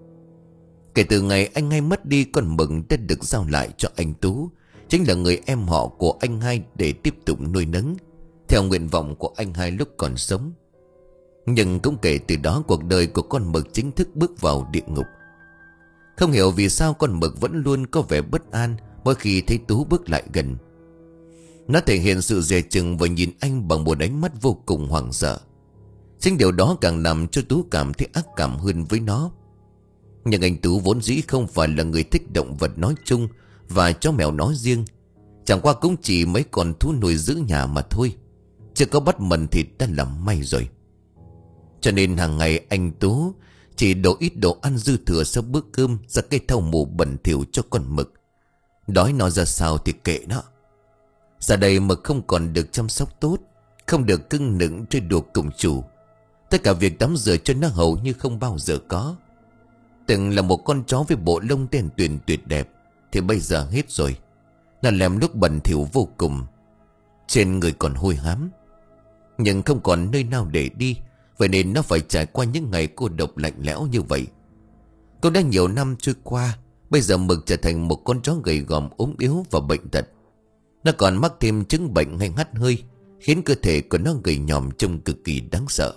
Kể từ ngày anh hai mất đi, con mực đã được giao lại cho anh Tú, chính là người em họ của anh hai, để tiếp tục nuôi nấng theo nguyện vọng của anh hai lúc còn sống. Nhưng cũng kể từ đó, cuộc đời của con mực chính thức bước vào địa ngục. Không hiểu vì sao con mực vẫn luôn có vẻ bất an mỗi khi thấy Tú bước lại gần. Nó thể hiện sự dè chừng và nhìn anh bằng một ánh mắt vô cùng hoảng sợ. Chính điều đó càng làm cho Tú cảm thấy ác cảm hơn với nó. Nhưng anh Tú vốn dĩ không phải là người thích động vật nói chung và chó mèo nói riêng. Chẳng qua cũng chỉ mấy con thú nuôi giữ nhà mà thôi. Chưa có bắt mần thịt đã làm may rồi. Cho nên hàng ngày anh Tú chỉ đổ ít đồ ăn dư thừa sau bữa cơm ra cây thau mù bẩn thỉu cho con mực. Đói nó ra sao thì kệ nó. Giờ đây mực không còn được chăm sóc tốt, không được cưng nựng chơi đùa cùng chủ. Tất cả việc tắm rửa cho nó hầu như không bao giờ có. Từng là một con chó với bộ lông đen tuyền tuyệt đẹp, thì bây giờ hết rồi. Nó lem lúc bẩn thỉu vô cùng. Trên người còn hôi hám, nhưng không còn nơi nào để đi. Vậy nên nó phải trải qua những ngày cô độc lạnh lẽo như vậy. Cũng đã nhiều năm trôi qua, bây giờ mực trở thành một con chó gầy gòm, ốm yếu và bệnh tật. Nó còn mắc thêm chứng bệnh hay hắt hơi, khiến cơ thể của nó gầy nhòm trông cực kỳ đáng sợ.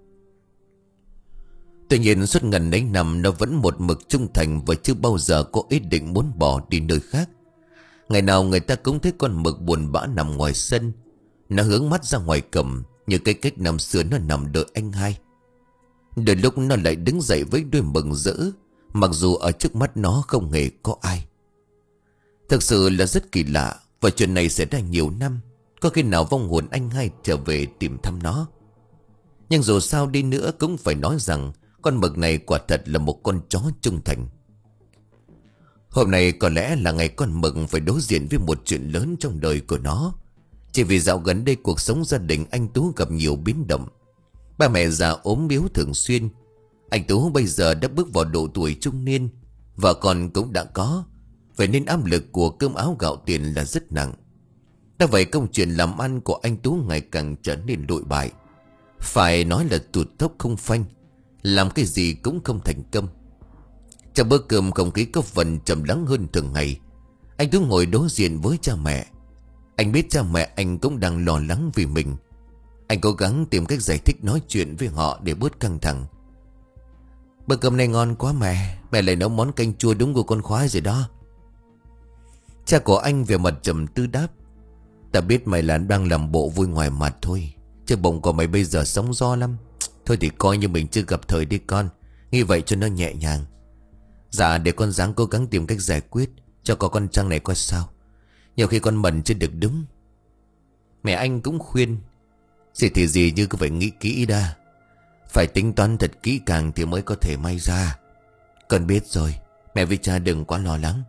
Tuy nhiên suốt ngần ấy năm nó vẫn một mực trung thành và chưa bao giờ có ý định muốn bỏ đi nơi khác. Ngày nào người ta cũng thấy con mực buồn bã nằm ngoài sân. Nó hướng mắt ra ngoài cầm, như cái cách năm xưa nó nằm đợi anh hai. Đôi lúc nó lại đứng dậy với đôi mừng rỡ, mặc dù ở trước mắt nó không hề có ai. Thực sự là rất kỳ lạ. Và chuyện này xảy ra nhiều năm. Có khi nào vong hồn anh hai trở về tìm thăm nó. Nhưng dù sao đi nữa cũng phải nói rằng con mực này quả thật là một con chó trung thành. Hôm nay có lẽ là ngày con mực phải đối diện với một chuyện lớn trong đời của nó. Chỉ vì dạo gần đây cuộc sống gia đình anh Tú gặp nhiều biến động. Ba mẹ già ốm yếu thường xuyên. Anh Tú bây giờ đã bước vào độ tuổi trung niên, vợ con cũng đã có. Vậy nên áp lực của cơm áo gạo tiền là rất nặng. Đã vậy công chuyện làm ăn của anh Tú ngày càng trở nên lụi bại. Phải nói là tụt tốc không phanh. Làm cái gì cũng không thành công. Trong bữa cơm không khí có phần trầm lắng hơn thường ngày. Anh Tú ngồi đối diện với cha mẹ. Anh biết cha mẹ anh cũng đang lo lắng vì mình. Anh cố gắng tìm cách giải thích, nói chuyện với họ để bớt căng thẳng. Bữa cơm này ngon quá mẹ. Mẹ lại nấu món canh chua đúng của con khoái rồi đó. Cha của anh về mặt trầm tư đáp. Ta biết mày là đang làm bộ vui ngoài mặt thôi, chứ bụng của mày bây giờ sóng gió lắm. Thôi thì coi như mình chưa gặp thời đi con. Nghĩ vậy cho nó nhẹ nhàng. Dạ để con ráng cố gắng tìm cách giải quyết cho có con trăng này coi sao. Nhiều khi con mần chưa được đúng. Mẹ anh cũng khuyên. Gì thì gì như cứ phải nghĩ kỹ đã. Phải tính toán thật kỹ càng thì mới có thể may ra. Con biết rồi. Mẹ với cha đừng quá lo lắng.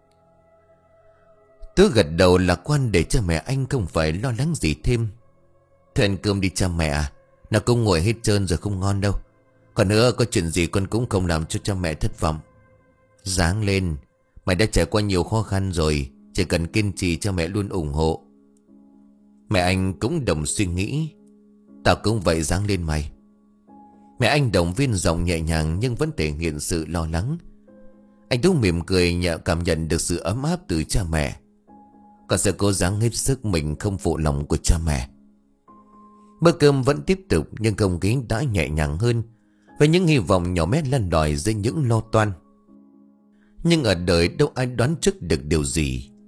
Tớ gật đầu lạc quan để cho mẹ anh không phải lo lắng gì thêm. Thôi ăn cơm đi cha mẹ à. Nó cũng ngồi hết trơn rồi không ngon đâu. Còn nữa có chuyện gì con cũng không làm cho cha mẹ thất vọng. Ráng lên. Mày đã trải qua nhiều khó khăn rồi. Chỉ cần kiên trì cha mẹ luôn ủng hộ. Mẹ anh cũng đồng suy nghĩ. Tao cũng vậy, ráng lên mày. Mẹ anh động viên giọng nhẹ nhàng nhưng vẫn thể hiện sự lo lắng. Anh Tú mỉm cười nhẹ, cảm nhận được sự ấm áp từ cha mẹ. Con sẽ cố gắng hết sức mình không phụ lòng của cha mẹ. Bữa cơm vẫn tiếp tục nhưng không khí đã nhẹ nhàng hơn, với những hy vọng nhỏ bé lăn lỏi dưới những lo toan. Nhưng ở đời đâu ai đoán trước được điều gì.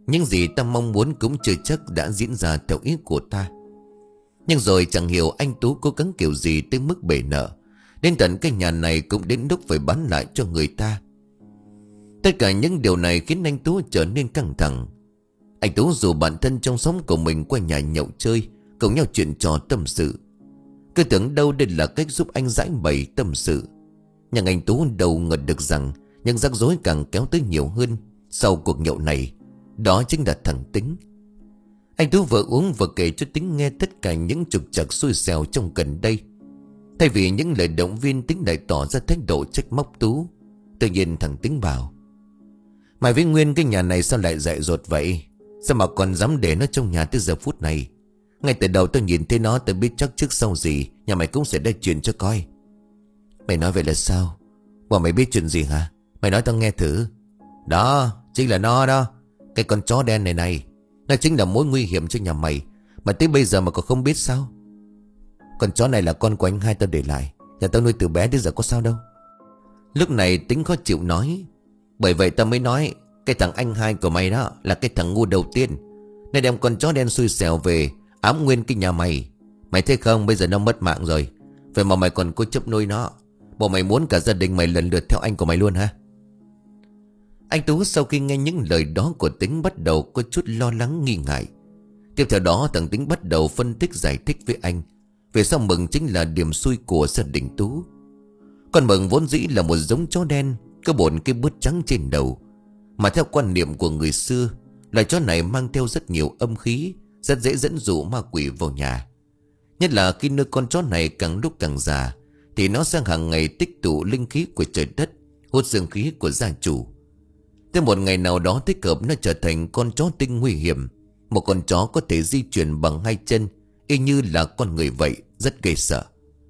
Những gì ta mong muốn cũng chưa chắc đã diễn ra theo ý của ta. Nhưng rồi chẳng hiểu anh Tú cố gắng kiểu gì tới mức bể nợ, đến tận cái nhà này cũng đến lúc phải bán lại cho người ta. Tất cả những điều này khiến anh Tú trở nên căng thẳng. Anh Tú dù bản thân trong xóm của mình qua nhà nhậu chơi, cùng nhau chuyện trò tâm sự. Cứ tưởng đâu đây là cách giúp anh giải bày tâm sự. Nhưng anh Tú đâu ngờ được rằng những rắc rối càng kéo tới nhiều hơn sau cuộc nhậu này. Đó chính là thằng Tính. Anh Tú vừa uống vừa kể cho Tính nghe tất cả những trục trặc xui xẻo trong gần đây. Thay vì những lời động viên, Tính lại tỏ ra thái độ trách móc Tú. Tự nhiên thằng Tính bảo: "Mày với Nguyên cái nhà này sao lại dại dột vậy? Sao mà còn dám để nó trong nhà tới giờ phút này? Ngay từ đầu tôi nhìn thấy nó, tôi biết chắc trước sau gì nhà mày cũng sẽ đe chuyện cho coi." "Mày nói vậy là sao? Bọn mày biết chuyện gì hả? Mày nói tao nghe thử." "Đó, chính là nó đó. Cái con chó đen này này, nó chính là mối nguy hiểm cho nhà mày. Mà tới bây giờ mà còn không biết sao? Con chó này là con của anh hai tao để lại, nhà tao nuôi từ bé đến giờ có sao đâu." Lúc này Tính khó chịu nói: "Bởi vậy tao mới nói cái thằng anh hai của mày đó là cái thằng ngu đầu tiên. Nên đem con chó đen xui xẻo về ám nguyên cái nhà mày. Mày thấy không, bây giờ nó mất mạng rồi, vậy mà mày còn cố chấp nuôi nó. Bộ mày muốn cả gia đình mày lần lượt theo anh của mày luôn hả?" Anh Tú sau khi nghe những lời đó của Tính bắt đầu có chút lo lắng nghi ngại. Tiếp theo đó thằng Tính bắt đầu phân tích giải thích với anh về sao Mừng chính là điểm xui của gia đình Tú. Con Mừng vốn dĩ là một giống chó đen, có bốn cái bướt trắng trên đầu. Mà theo quan niệm của người xưa, loài chó này mang theo rất nhiều âm khí, rất dễ dẫn dụ ma quỷ vào nhà. Nhất là khi nuôi con chó này càng lúc càng già, thì nó sẽ hàng ngày tích tụ linh khí của trời đất, hút dương khí của gia chủ. Tới một ngày nào đó thích hợp, nó trở thành con chó tinh nguy hiểm. Một con chó có thể di chuyển bằng hai chân, y như là con người vậy, rất ghê sợ.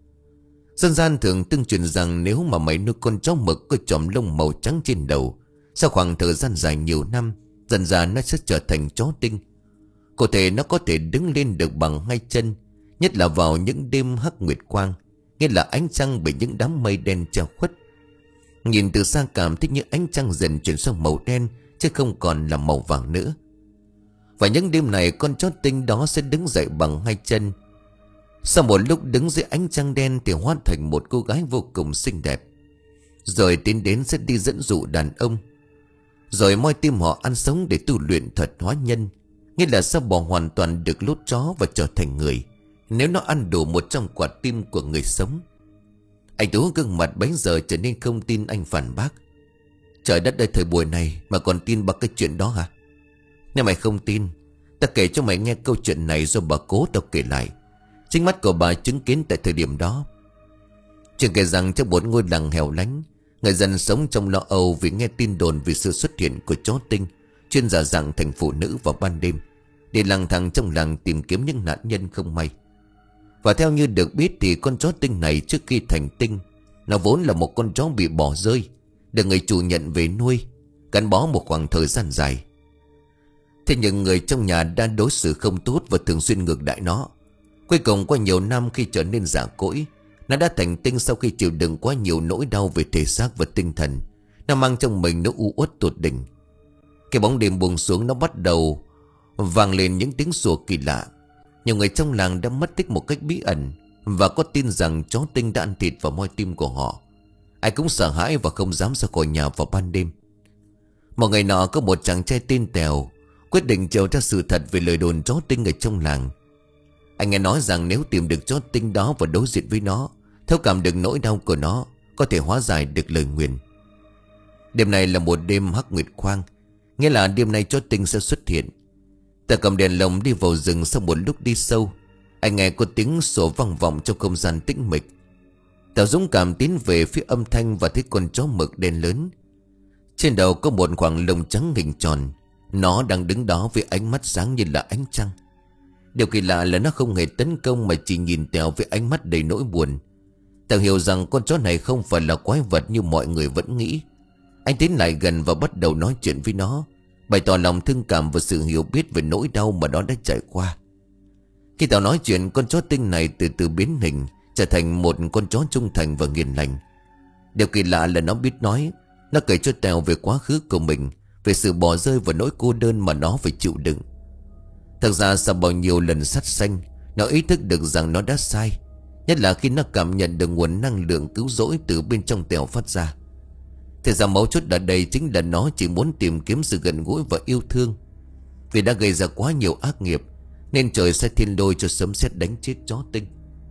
Dân gian thường tương truyền rằng nếu mà mày nuôi con chó mực có chòm lông màu trắng trên đầu, sau khoảng thời gian dài nhiều năm, dần dà nó sẽ trở thành chó tinh. Có thể nó có thể đứng lên được bằng hai chân, nhất là vào những đêm hắc nguyệt quang, nghĩa là ánh trăng bị những đám mây đen che khuất. Nhìn từ xa cảm thấy như ánh trăng dần chuyển sang màu đen, chứ không còn là màu vàng nữa. Và những đêm này con chó tinh đó sẽ đứng dậy bằng hai chân. Sau một lúc đứng dưới ánh trăng đen thì hóa thành một cô gái vô cùng xinh đẹp, rồi tiến đến sẽ đi dẫn dụ đàn ông, rồi moi tim họ ăn sống để tu luyện thuật hóa nhân, nghĩa là sẽ bỏ hoàn toàn được lốt chó và trở thành người, nếu nó ăn đủ một trong quả tim của người sống. Anh Tú gương mặt bấy giờ trở nên không tin. Anh phản bác: "Trời đất ơi, thời buổi này mà còn tin bằng cái chuyện đó hả? Nếu mày không tin, ta kể cho mày nghe câu chuyện này do bà cố tao kể lại. Chính mắt của bà chứng kiến tại thời điểm đó. Chuyện kể rằng trong một ngôi làng hẻo lánh, người dân sống trong lo âu vì nghe tin đồn về sự xuất hiện của chó tinh chuyên giả dạng thành phụ nữ vào ban đêm, để lang thang trong làng tìm kiếm những nạn nhân không may. Và theo như được biết thì con chó tinh này trước khi thành tinh, nó vốn là một con chó bị bỏ rơi, được người chủ nhận về nuôi, gắn bó một khoảng thời gian dài. Thế nhưng người trong nhà đã đối xử không tốt và thường xuyên ngược đãi nó. Cuối cùng qua nhiều năm khi trở nên già cỗi, nó đã thành tinh sau khi chịu đựng quá nhiều nỗi đau về thể xác và tinh thần. Nó mang trong mình nỗi u uất tột đỉnh. Cái bóng đêm buông xuống, nó bắt đầu vang lên những tiếng sủa kỳ lạ. Nhiều người trong làng đã mất tích một cách bí ẩn, và có tin rằng chó tinh đã ăn thịt và moi tim của họ. Ai cũng sợ hãi và không dám ra khỏi nhà vào ban đêm. Một ngày nọ có một chàng trai tên Tèo quyết định điều tra sự thật về lời đồn chó tinh ở trong làng. Anh nghe nói rằng nếu tìm được chó tinh đó và đối diện với nó, thấu cảm được nỗi đau của nó, có thể hóa giải được lời nguyền. Đêm này là một đêm hắc nguyệt quang, nghĩa là đêm nay chó tinh sẽ xuất hiện. Ta cầm đèn lồng đi vào rừng. Sau một lúc đi sâu, anh nghe có tiếng sủa vang vọng trong không gian tĩnh mịch. Tao dũng cảm tiến về phía âm thanh và thấy con chó mực đen lớn. Trên đầu có một khoảng lông trắng hình tròn. Nó đang đứng đó với ánh mắt sáng như là ánh trăng. Điều kỳ lạ là nó không hề tấn công, mà chỉ nhìn Tèo với ánh mắt đầy nỗi buồn. Tèo hiểu rằng con chó này không phải là quái vật như mọi người vẫn nghĩ. Anh tiến lại gần và bắt đầu nói chuyện với nó, bày tỏ lòng thương cảm và sự hiểu biết về nỗi đau mà nó đã trải qua. Khi Tèo nói chuyện, con chó tinh này từ từ biến hình, trở thành một con chó trung thành và hiền lành. Điều kỳ lạ là nó biết nói. Nó kể cho Tèo về quá khứ của mình về sự bỏ rơi và nỗi cô đơn mà nó phải chịu đựng. Thật ra sau bao nhiêu lần sát sanh, nó ý thức được rằng nó đã sai, nhất là khi nó cảm nhận được nguồn năng lượng cứu rỗi từ bên trong Tèo phát ra. Thì ra mấu chốt ở đây chính là nó chỉ muốn tìm kiếm sự gần gũi và yêu thương. Vì đã gây ra quá nhiều ác nghiệp nên trời sẽ thiên đôi cho sấm sét đánh chết chó Tinh.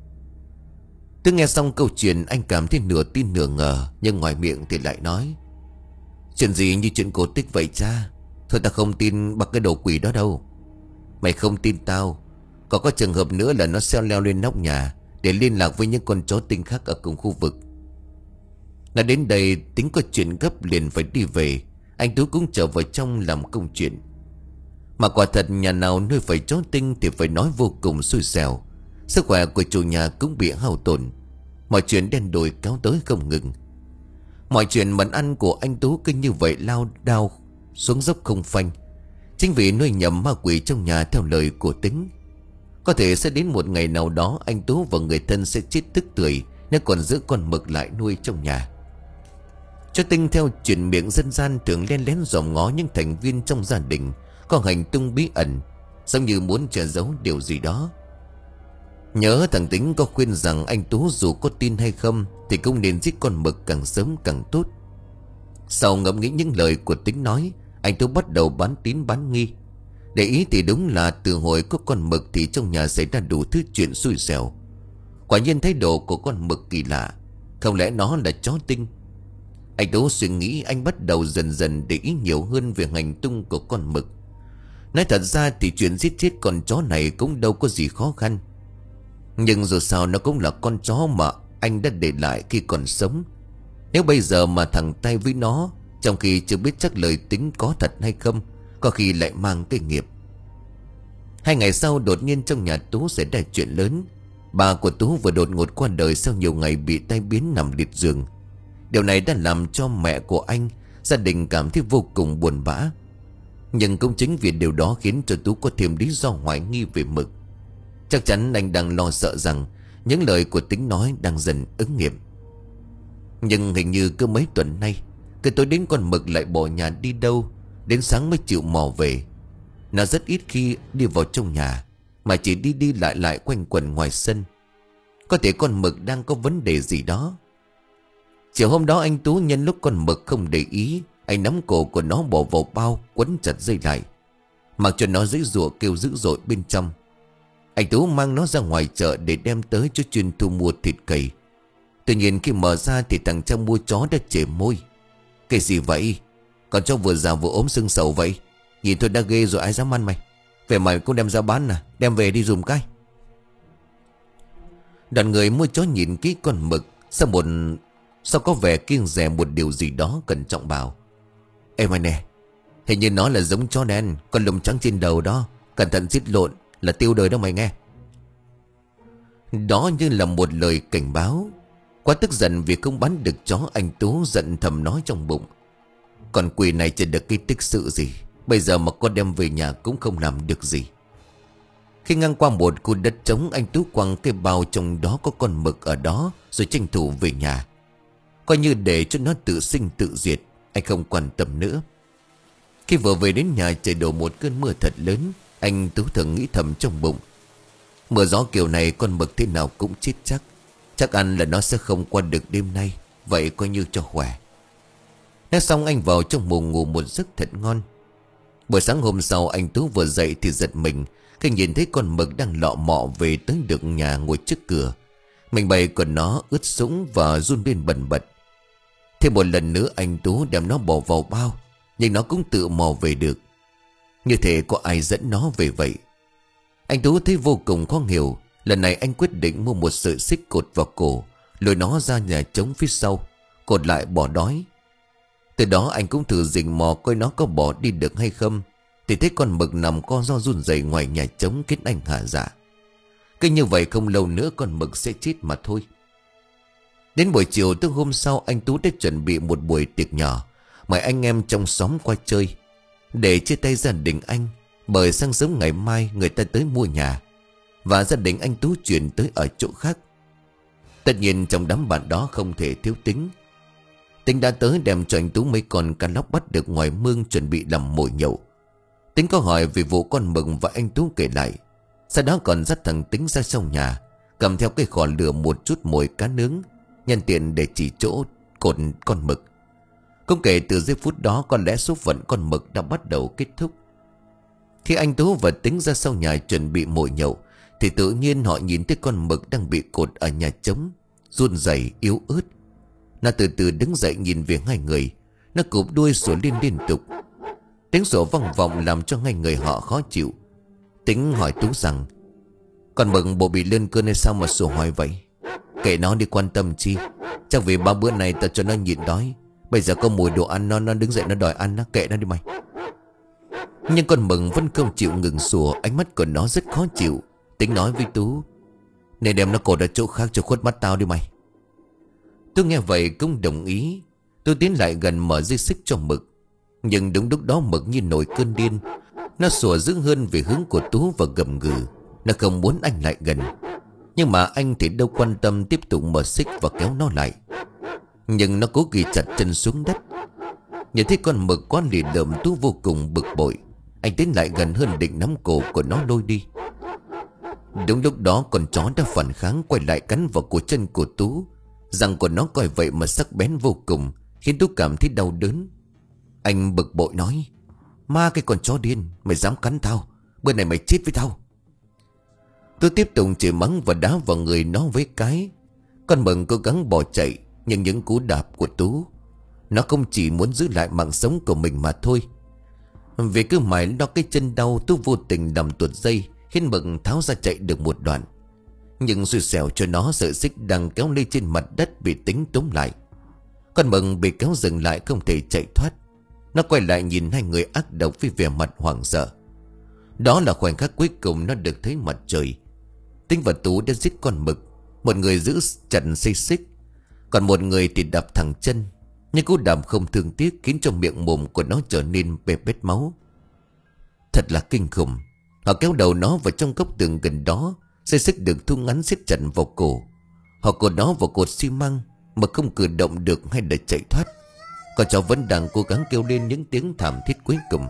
Tôi nghe xong câu chuyện, anh cảm thấy nửa tin nửa ngờ, nhưng ngoài miệng thì lại nói: chuyện gì như chuyện cổ tích vậy cha? Thôi ta không tin bằng cái đồ quỷ đó đâu. Mày không tin tao, còn có trường hợp nữa là nó sẽ leo lên nóc nhà để liên lạc với những con chó Tinh khác ở cùng khu vực. Là đến đây tính có chuyện gấp liền phải đi về, anh Tú cũng trở vào trong làm công chuyện. Mà quả thật nhà nào nuôi phải chó Tinh thì phải nói vô cùng xui xẻo. Sức khỏe của chủ nhà cũng bị hao tổn, mọi chuyện đen đủi kéo tới không ngừng. Mọi chuyện mần ăn của anh Tú cứ như vậy lao đao xuống dốc không phanh. Chính vì nuôi nhầm ma quỷ trong nhà theo lời của Tính. Có thể sẽ đến một ngày nào đó anh Tú và người thân sẽ chết tức tưởi nếu còn giữ con mực lại nuôi trong nhà. Cho Tinh theo chuyện miệng dân gian thường len lén dòm ngó những thành viên trong gia đình có hành tung bí ẩn, giống như muốn che giấu điều gì đó. Nhớ thằng Tính có khuyên rằng anh Tú dù có tin hay không thì cũng nên giết con mực càng sớm càng tốt. Sau ngẫm nghĩ những lời của Tính nói, anh Tú bắt đầu bán tín bán nghi. Để ý thì đúng là từ hồi có con mực thì trong nhà xảy ra đủ thứ chuyện xui xẻo. Quả nhiên thái độ của con mực kỳ lạ, không lẽ nó là chó Tinh? Anh Tú suy nghĩ, anh bắt đầu dần dần để ý nhiều hơn về hành tung của con mực. Nói thật ra thì chuyện giết chết con chó này cũng đâu có gì khó khăn. Nhưng dù sao nó cũng là con chó mà anh đã để lại khi còn sống. Nếu bây giờ mà thẳng tay với nó, trong khi chưa biết chắc lời Tính có thật hay không, có khi lại mang cái nghiệp. Hai ngày sau đột nhiên trong nhà Tú xảy ra chuyện lớn. Bà của Tú vừa đột ngột qua đời sau nhiều ngày bị tai biến nằm liệt giường. Điều này đã làm cho mẹ của anh, gia đình cảm thấy vô cùng buồn bã. Nhưng cũng chính vì điều đó khiến cho Tú có thêm lý do hoài nghi về mực. Chắc chắn anh đang lo sợ rằng những lời của Tính nói đang dần ứng nghiệm. Nhưng hình như cứ mấy tuần nay, cứ tối đến con mực lại bỏ nhà đi đâu, đến sáng mới chịu mò về. Nó rất ít khi đi vào trong nhà, mà chỉ đi đi lại lại quanh quẩn ngoài sân. Có thể con mực đang có vấn đề gì đó. Chiều hôm đó anh Tú nhân lúc con mực không để ý, anh nắm cổ của nó bỏ vào bao, quấn chặt dây lại, mặc cho nó giãy giụa kêu dữ dội bên trong. Anh Tú mang nó ra ngoài chợ để đem tới cho chuyên thu mua thịt cầy. Tuy nhiên khi mở ra thì thằng cha mua chó đã chề môi: cái gì vậy? Còn chó vừa già vừa ốm sưng sầu vậy, nhìn thôi đã ghê rồi, ai dám ăn mày. Về mày cũng đem ra bán à, đem về đi dùng cái. Đoàn người mua chó nhìn kỹ con mực, Sao một Sao có vẻ kiêng dè một điều gì đó, cẩn trọng bảo: Ê mày nè, hình như nó là giống chó đen, con lùm trắng trên đầu đó, cẩn thận giết lộn là tiêu đời đó mày nghe. Đó như là một lời cảnh báo. Quá tức giận vì không bán được chó, anh Tú giận thầm nói trong bụng: Con quỷ này chỉ được cái tích sự gì, bây giờ mà con đem về nhà cũng không làm được gì. Khi ngang qua một khu đất trống, anh Tú quăng cái bao trong đó có con mực ở đó, rồi tranh thủ về nhà, coi như để cho nó tự sinh tự diệt. Anh không quan tâm nữa. Khi vừa về đến nhà, trời đổ một cơn mưa thật lớn. Anh Tú thường nghĩ thầm trong bụng: mưa gió kiểu này con mực thế nào cũng chết chắc. Chắc ăn là nó sẽ không qua được đêm nay, vậy coi như cho khỏe. Nói xong anh vào trong buồng ngủ một giấc thật ngon. Buổi sáng hôm sau, anh Tú vừa dậy thì giật mình khi nhìn thấy con mực đang lọ mọ về tới được nhà, ngồi trước cửa. Mình bày của nó ướt sũng và run lên bần bật. Thêm một lần nữa anh Tú đem nó bỏ vào bao, nhưng nó cũng tự mò về được. Như thể có ai dẫn nó về vậy. Anh Tú thấy vô cùng khó hiểu. Lần này anh quyết định mua một sợi xích cột vào cổ, lôi nó ra nhà trống phía sau, cột lại bỏ đói. Từ đó anh cũng thử rình mò coi nó có bỏ đi được hay không, thì thấy con mực nằm co ro run rẩy ngoài nhà trống, khiến anh hả dạ. Cứ như vậy không lâu nữa con mực sẽ chết mà thôi. Đến buổi chiều tức hôm sau, anh Tú đã chuẩn bị một buổi tiệc nhỏ, mời anh em trong xóm qua chơi, để chia tay gia đình anh, bởi sáng sớm ngày mai người ta tới mua nhà, và gia đình anh Tú chuyển tới ở chỗ khác. Tất nhiên trong đám bạn đó không thể thiếu Tính. Tính đã tới đem cho anh Tú mấy con cá lóc bắt được ngoài mương chuẩn bị làm mồi nhậu. Tính có hỏi về vụ con mực và anh Tú kể lại. Sau đó còn dắt thằng Tính ra sau nhà, cầm theo cái khò lửa một chút mồi cá nướng, nhân tiện để chỉ chỗ cột con mực. Cũng kể từ giây phút đó có lẽ số phận con mực đã bắt đầu kết thúc. Khi anh Tú và Tính ra sau nhà chuẩn bị mồi nhậu, thì tự nhiên họ nhìn thấy con mực đang bị cột ở nhà trống, run rẩy yếu ớt. Nó từ từ đứng dậy nhìn về hai người. Nó cụp đuôi sủa liên liên tục. Tiếng sủa vang vọng làm cho hai người họ khó chịu. Tính hỏi Tú rằng: con mực bộ bị lên cơn hay sao mà sủa hoài vậy? Kệ nó đi, quan tâm chi. Chắc vì ba bữa này tao cho nó nhịn đói, bây giờ có mùi đồ ăn nó nó đứng dậy nó đòi ăn, nó kệ nó đi mày. Nhưng con mực vẫn không chịu ngừng sủa. Ánh mắt của nó rất khó chịu. Tính nói với Tú: nên đem nó cột ở chỗ khác cho khuất mắt tao đi mày. Tôi nghe vậy cũng đồng ý. Tôi tiến lại gần mở dây xích cho mực. Nhưng đúng lúc đó mực như nổi cơn điên. Nó sủa dữ hơn về hướng của Tú và gầm gừ. Nó không muốn anh lại gần. Nhưng mà anh thì đâu quan tâm, tiếp tục mở xích và kéo nó lại. Nhưng nó cố ghi chặt chân xuống đất. Nhìn thấy con mực quá lì lợm, Tú vô cùng bực bội. Anh tiến lại gần hơn định nắm cổ của nó lôi đi. Đúng lúc đó con chó đã phản kháng, quay lại cắn vào cổ chân của Tú. Răng của nó coi vậy mà sắc bén vô cùng, khiến Tú cảm thấy đau đớn. Anh bực bội nói: ma cái con chó điên, mày dám cắn tao, bữa này mày chết với tao. Tôi tiếp tục chửi mắng và đá vào người nó với cái. Con mực cố gắng bỏ chạy, nhưng những cú đạp của Tú, nó không chỉ muốn giữ lại mạng sống của mình mà thôi. Vì cứ mãi lo cái chân đau, Tú vô tình làm tuột dây, khiến mực tháo ra chạy được một đoạn. Nhưng xui xẻo cho nó, sợi xích đang kéo lê trên mặt đất bị Tính túm lại. Con mực bị kéo dừng lại, không thể chạy thoát. Nó quay lại nhìn hai người ác độc với vẻ mặt hoảng sợ. Đó là khoảnh khắc cuối cùng nó được thấy mặt trời. Tính và Tú đã giết con mực. Một người giữ chặt dây xích, còn một người thì đạp thẳng chân. Nhưng cú đạp không thương tiếc khiến cho miệng mồm của nó trở nên bê bết máu. Thật là kinh khủng. Họ kéo đầu nó vào trong góc tường gần đó. Dây xích được thu ngắn siết chặt vào cổ. Họ cột nó vào cột xi măng mà không cử động được hay là chạy thoát. Con chó vẫn đang cố gắng kêu lên những tiếng thảm thiết cuối cùng.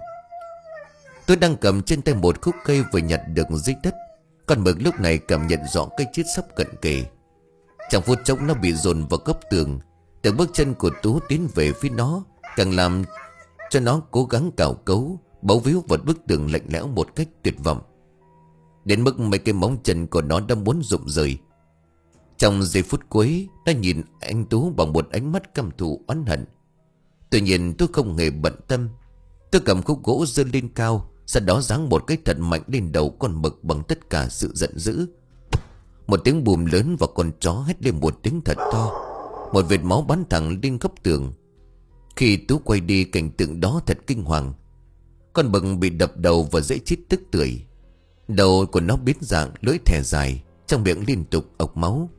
Tôi đang cầm trên tay một khúc cây vừa nhặt được dưới đất. Con mực lúc này cảm nhận rõ cái chết sắp cận kề. Trong phút chốc nó bị dồn vào góc tường. Từng bước chân của Tú tiến về phía nó càng làm cho nó cố gắng cào cấu, bấu víu vào bức tường lạnh lẽo một cách tuyệt vọng, đến mức mấy cái móng chân của nó đã muốn rụng rời. Trong giây phút cuối, nó nhìn anh Tú bằng một ánh mắt căm thù oán hận. Tuy nhiên tôi không hề bận tâm. Tôi cầm khúc gỗ giơ lên cao, sau đó giáng một cái thật mạnh lên đầu con mực bằng tất cả sự giận dữ. Một tiếng bùm lớn và con chó hét lên một tiếng thật to. Một vệt máu bắn thẳng lên góc tường. Khi Tú quay đi, cảnh tượng đó thật kinh hoàng. Con mực bị đập đầu và dãy chít tức tưởi. Đầu của nó biến dạng, lưỡi thè dài, trong miệng liên tục ọc máu.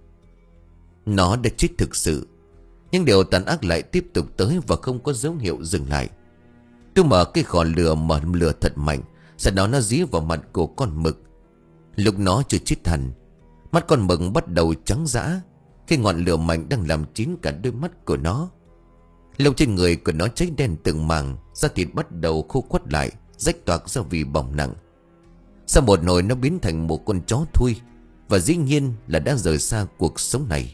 Nó đã chết thực sự. Nhưng điều tàn ác lại tiếp tục tới và không có dấu hiệu dừng lại. Tôi mở cái khò lửa, mở lửa thật mạnh. Sau đó nó dí vào mặt của con mực. Lúc nó chưa chết hẳn, mắt con mực bắt đầu trắng dã, khi ngọn lửa mạnh đang làm chín cả đôi mắt của nó. Lông trên người của nó cháy đen từng mảng, da thịt bắt đầu khô quắt lại, rách toạc ra vì bỏng nặng. Sau một hồi nó biến thành một con chó thui, và dĩ nhiên là đã rời xa cuộc sống này.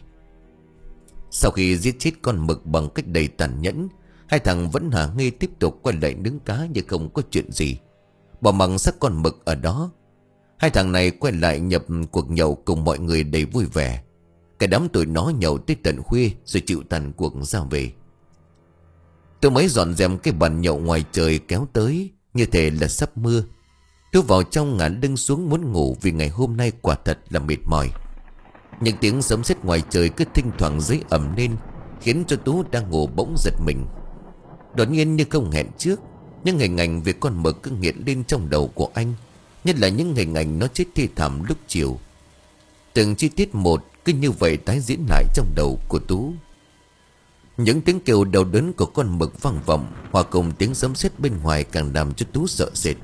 Sau khi giết chết con mực bằng cách đầy tàn nhẫn, hai thằng vẫn hả nghi tiếp tục quay lại nướng cá như không có chuyện gì, bỏ mặc xác con mực ở đó. Hai thằng này quay lại nhập cuộc nhậu cùng mọi người đầy vui vẻ. Cái đám tụi nó nhậu tới tận khuya rồi chịu tàn cuộc ra về. Tôi mới dọn dẹp cái bàn nhậu ngoài trời kéo tới, như thể là sắp mưa. Tôi vào trong ngả lưng xuống muốn ngủ vì ngày hôm nay quả thật là mệt mỏi. Những tiếng sấm sét ngoài trời cứ thỉnh thoảng dấy ầm lên, khiến cho Tú đang ngủ bỗng giật mình. Đột nhiên như không hẹn trước, những hình ảnh về con mực cứ hiện lên trong đầu của anh, nhất là những hình ảnh nó chết thê thảm lúc chiều. Từng chi tiết một cứ như vậy tái diễn lại trong đầu của Tú. Những tiếng kêu đau đớn của con mực vang vọng, hòa cùng tiếng sấm sét bên ngoài càng làm cho Tú sợ sệt.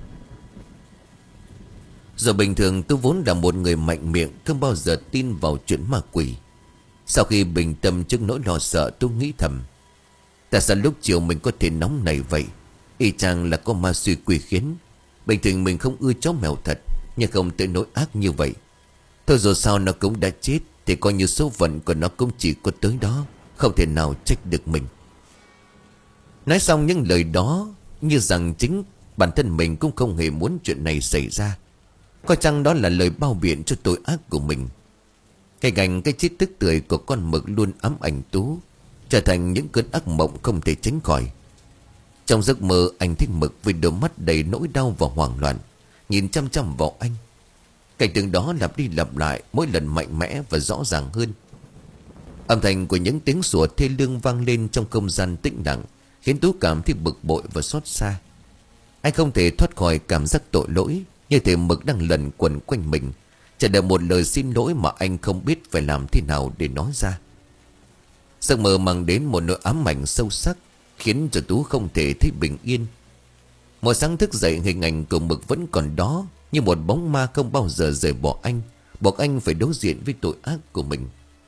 Giờ bình thường tôi vốn là một người mạnh miệng, không bao giờ tin vào chuyện ma quỷ. Sau khi bình tâm trước nỗi lo sợ, tôi nghĩ thầm, Tại sao lúc chiều mình có thể nóng này vậy? Y chang là có ma suy quỷ khiến. Bình thường mình không ưa chó mèo thật, nhưng không tới nỗi ác như vậy. Thôi dù sao nó cũng đã chết, thì coi như số phận của nó cũng chỉ có tới đó, không thể nào trách được mình. Nói xong những lời đó, như rằng chính bản thân mình cũng không hề muốn chuyện này xảy ra. Có chăng đó là lời bao biện cho tội ác của mình. Hình ảnh cái chết tức tưởi của con mực luôn ám ảnh Tú, trở thành những cơn ác mộng không thể tránh khỏi. Trong giấc mơ, anh thích Mực với đôi mắt đầy nỗi đau và hoảng loạn, nhìn chăm chăm vào anh. Cảnh tượng đó lặp đi lặp lại, mỗi lần mạnh mẽ và rõ ràng hơn. Âm thanh của những tiếng sủa thê lương vang lên trong không gian tĩnh lặng, khiến Tú cảm thấy bực bội và xót xa. Anh không thể thoát khỏi cảm giác tội lỗi, như thể Mực đang lẩn quẩn quanh mình, chờ đợi một lời xin lỗi mà anh không biết phải làm thế nào để nói ra. Giấc mơ mang đến một nỗi ám ảnh sâu sắc, khiến cho Tú không thể thấy bình yên. Một sáng thức dậy, hình ảnh của Mực vẫn còn đó, như một bóng ma không bao giờ rời bỏ anh, buộc anh phải đối diện với tội ác của mình.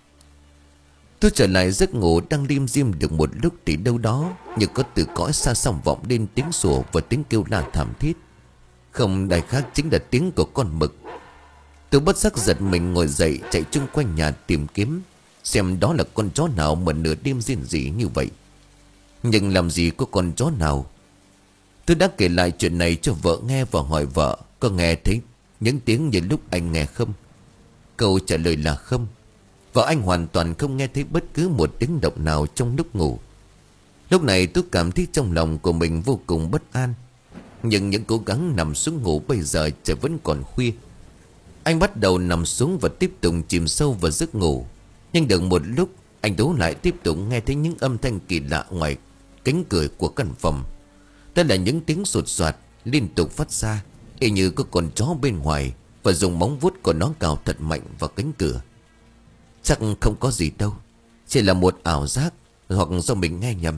Tôi trở lại giấc ngủ, đang lim dim được một lúc thì đâu đó như có từ cõi xa xăm vọng lên tiếng sủa và tiếng kêu la thảm thiết. Không đại khác chính là tiếng của con Mực. Tôi bất giác giật mình ngồi dậy, chạy chung quanh nhà tìm kiếm, xem đó là con chó nào mà nửa đêm rên rỉ như vậy. Nhưng làm gì có con chó nào. Tôi đã kể lại chuyện này cho vợ nghe và hỏi vợ có nghe thấy những tiếng như lúc anh nghe không. Câu trả lời là không. Vợ anh hoàn toàn không nghe thấy bất cứ một tiếng động nào trong lúc ngủ. Lúc này tôi cảm thấy trong lòng của mình vô cùng bất an. Nhưng những cố gắng nằm xuống ngủ bây giờ trời vẫn còn khuya. Anh bắt đầu nằm xuống và tiếp tục chìm sâu vào giấc ngủ. Nhưng được một lúc, anh Tú lại tiếp tục nghe thấy những âm thanh kỳ lạ ngoài cánh cửa của căn phòng. Đó là những tiếng sột soạt liên tục phát ra, y như có con chó bên ngoài và dùng móng vuốt của nó cào thật mạnh vào cánh cửa. Chắc không có gì đâu, chỉ là một ảo giác hoặc do mình nghe nhầm.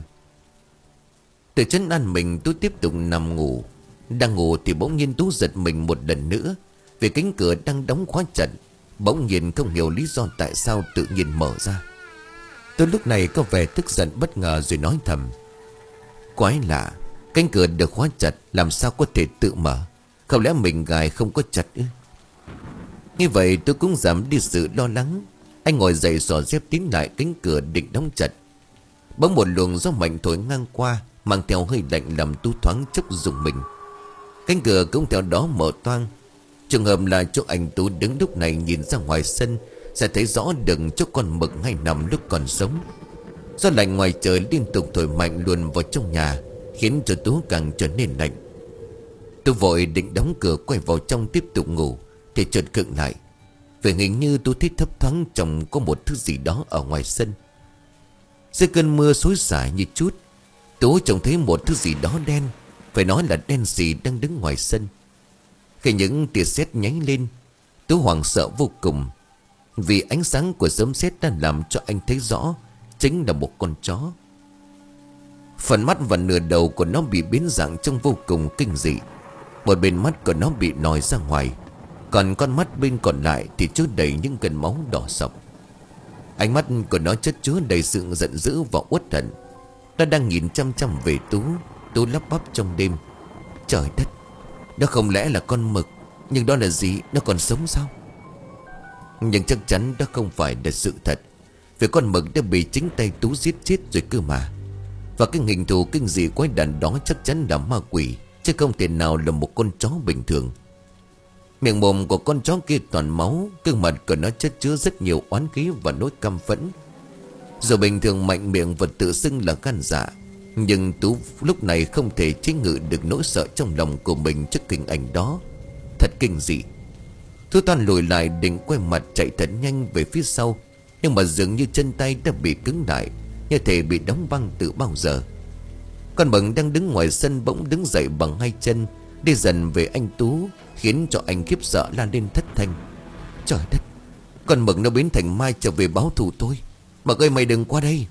Từ chân ăn mình, Tú tiếp tục nằm ngủ. Đang ngủ thì bỗng nhiên Tú giật mình một lần nữa, vì cánh cửa đang đóng khóa chặt bỗng nhiên không hiểu lý do tại sao tự nhiên mở ra. Tôi lúc này có vẻ tức giận bất ngờ rồi nói thầm: quái lạ, cánh cửa được khóa chặt làm sao có thể tự mở? Không lẽ mình gài không có chặt ư? Như vậy tôi cũng giảm đi sự lo lắng. Anh ngồi dậy xỏ dép tiến lại cánh cửa định đóng chặt. Bỗng một luồng gió mạnh thổi ngang qua, mang theo hơi lạnh làm Tú thoáng chốc rùng mình. Cánh cửa cũng theo đó mở toang. Trường hợp là chỗ anh Tú đứng lúc này nhìn ra ngoài sân, sẽ thấy rõ được chỗ con Mực ngay nằm lúc còn sống. Gió lạnh ngoài trời liên tục thổi mạnh luôn vào trong nhà, khiến cho Tú càng trở nên lạnh. Tôi vội định đóng cửa quay vào trong tiếp tục ngủ, thì chợt khựng lại, vì hình như tôi thấy thấp thoáng trong có một thứ gì đó ở ngoài sân. Dưới cơn mưa xối xả như chút, Tú trông thấy một thứ gì đó đen, phải nói là đen gì đang đứng ngoài sân. Khi những tia sét nháy lên, Tú hoảng sợ vô cùng, vì ánh sáng của sấm sét đã làm cho anh thấy rõ chính là một con chó. Phần mắt và nửa đầu của nó bị biến dạng trông vô cùng kinh dị. Một bên mắt của nó bị nòi ra ngoài, còn con mắt bên còn lại thì chứa đầy những cơn máu đỏ sọc. Ánh mắt của nó chất chứa đầy sự giận dữ và uất hận. Nó đang nhìn chăm chăm về Tú. Tú lắp bắp trong đêm: trời đất, đó không lẽ là con Mực? Nhưng đó là gì? Nó còn sống sao? Nhưng chắc chắn đó không phải là sự thật, vì con Mực đã bị chính tay Tú giết chết rồi cơ mà. Và cái hình thù kinh dị quái đản đó chắc chắn là ma quỷ, chứ không thể nào là một con chó bình thường. Miệng mồm của con chó kia toàn máu, gương mặt của nó chất chứa rất nhiều oán khí và nỗi căm phẫn. Dù bình thường mạnh miệng và tự xưng là gan dạ, nhưng Tú lúc này không thể chế ngự được nỗi sợ trong lòng của mình trước hình ảnh đó. Thật kinh dị. Tú toàn lùi lại định quay mặt chạy thật nhanh về phía sau, nhưng mà dường như chân tay đã bị cứng lại, như thể bị đóng băng từ bao giờ. Con Mực đang đứng ngoài sân bỗng đứng dậy bằng hai chân, đi dần về anh Tú, khiến cho anh khiếp sợ la lên thất thanh: trời đất, con Mực nó biến thành ma trở về báo thù tôi. Mực ơi, mày đừng qua đây.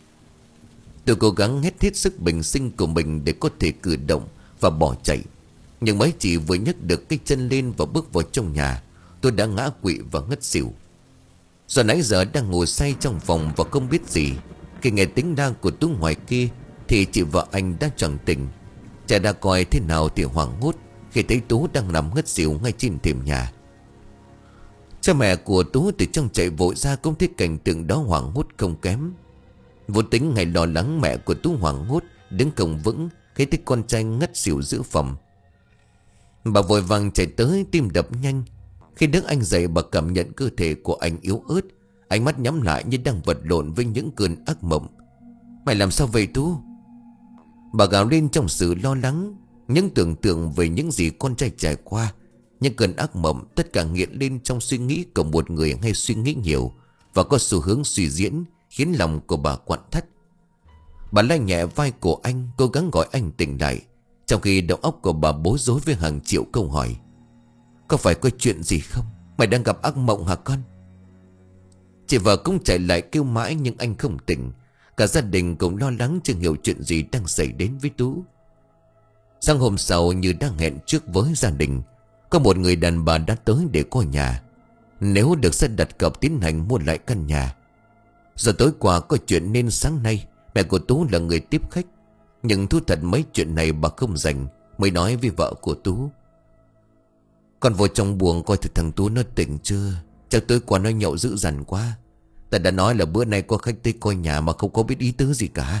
Tôi cố gắng hết hết sức bình sinh của mình để có thể cử động và bỏ chạy, nhưng mới chỉ vừa nhấc được cái chân lên và bước vào trong nhà, tôi đã ngã quỵ và ngất xỉu. Do nãy giờ đang ngồi say trong phòng và không biết gì, khi nghe tiếng la của Tú ngoài kia, thì chị vợ anh đã choàng tỉnh. Cha đã coi thế nào thì hoảng hốt khi thấy Tú đang nằm ngất xỉu ngay trên thềm nhà. Cha mẹ của Tú từ trong chạy vội ra cũng thấy cảnh tượng đó hoảng hốt không kém. Vô tính hay lo lắng, mẹ của Tú hoảng hốt đứng không vững khi thấy con trai ngất xỉu giữa phòng. Bà vội vàng chạy tới, tim đập nhanh. Khi đứa anh dậy, bà cảm nhận cơ thể của anh yếu ớt, ánh mắt nhắm lại như đang vật lộn với những cơn ác mộng. Mày làm sao vậy Tú? Bà gào lên trong sự lo lắng. Những tưởng tượng về những gì con trai trải qua, những cơn ác mộng, tất cả nghiện lên trong suy nghĩ của một người hay suy nghĩ nhiều và có xu hướng suy diễn, khiến lòng của bà quặn thắt. Bà lay nhẹ vai của anh, cố gắng gọi anh tỉnh lại, trong khi đầu óc của bà bối rối với hàng triệu câu hỏi. Có phải có chuyện gì không? Mày đang gặp ác mộng hả con? Chị vợ cũng chạy lại kêu mãi nhưng anh không tỉnh. Cả gia đình cũng lo lắng chưa hiểu chuyện gì đang xảy đến với Tú. Sáng hôm sau, như đang hẹn trước với gia đình, có một người đàn bà đã tới để coi nhà. Nếu được sẽ đặt cọc tiến hành mua lại căn nhà. Giờ tối qua có chuyện nên sáng nay mẹ của Tú là người tiếp khách. Nhưng thú thật mấy chuyện này bà không rành, mới nói với vợ của Tú. Con vô trong buồng coi thử thằng Tú nó tỉnh chưa. Chắc tối qua nó nhậu dữ dằn quá. Ta đã nói là bữa nay có khách tới coi nhà mà không có biết ý tứ gì cả.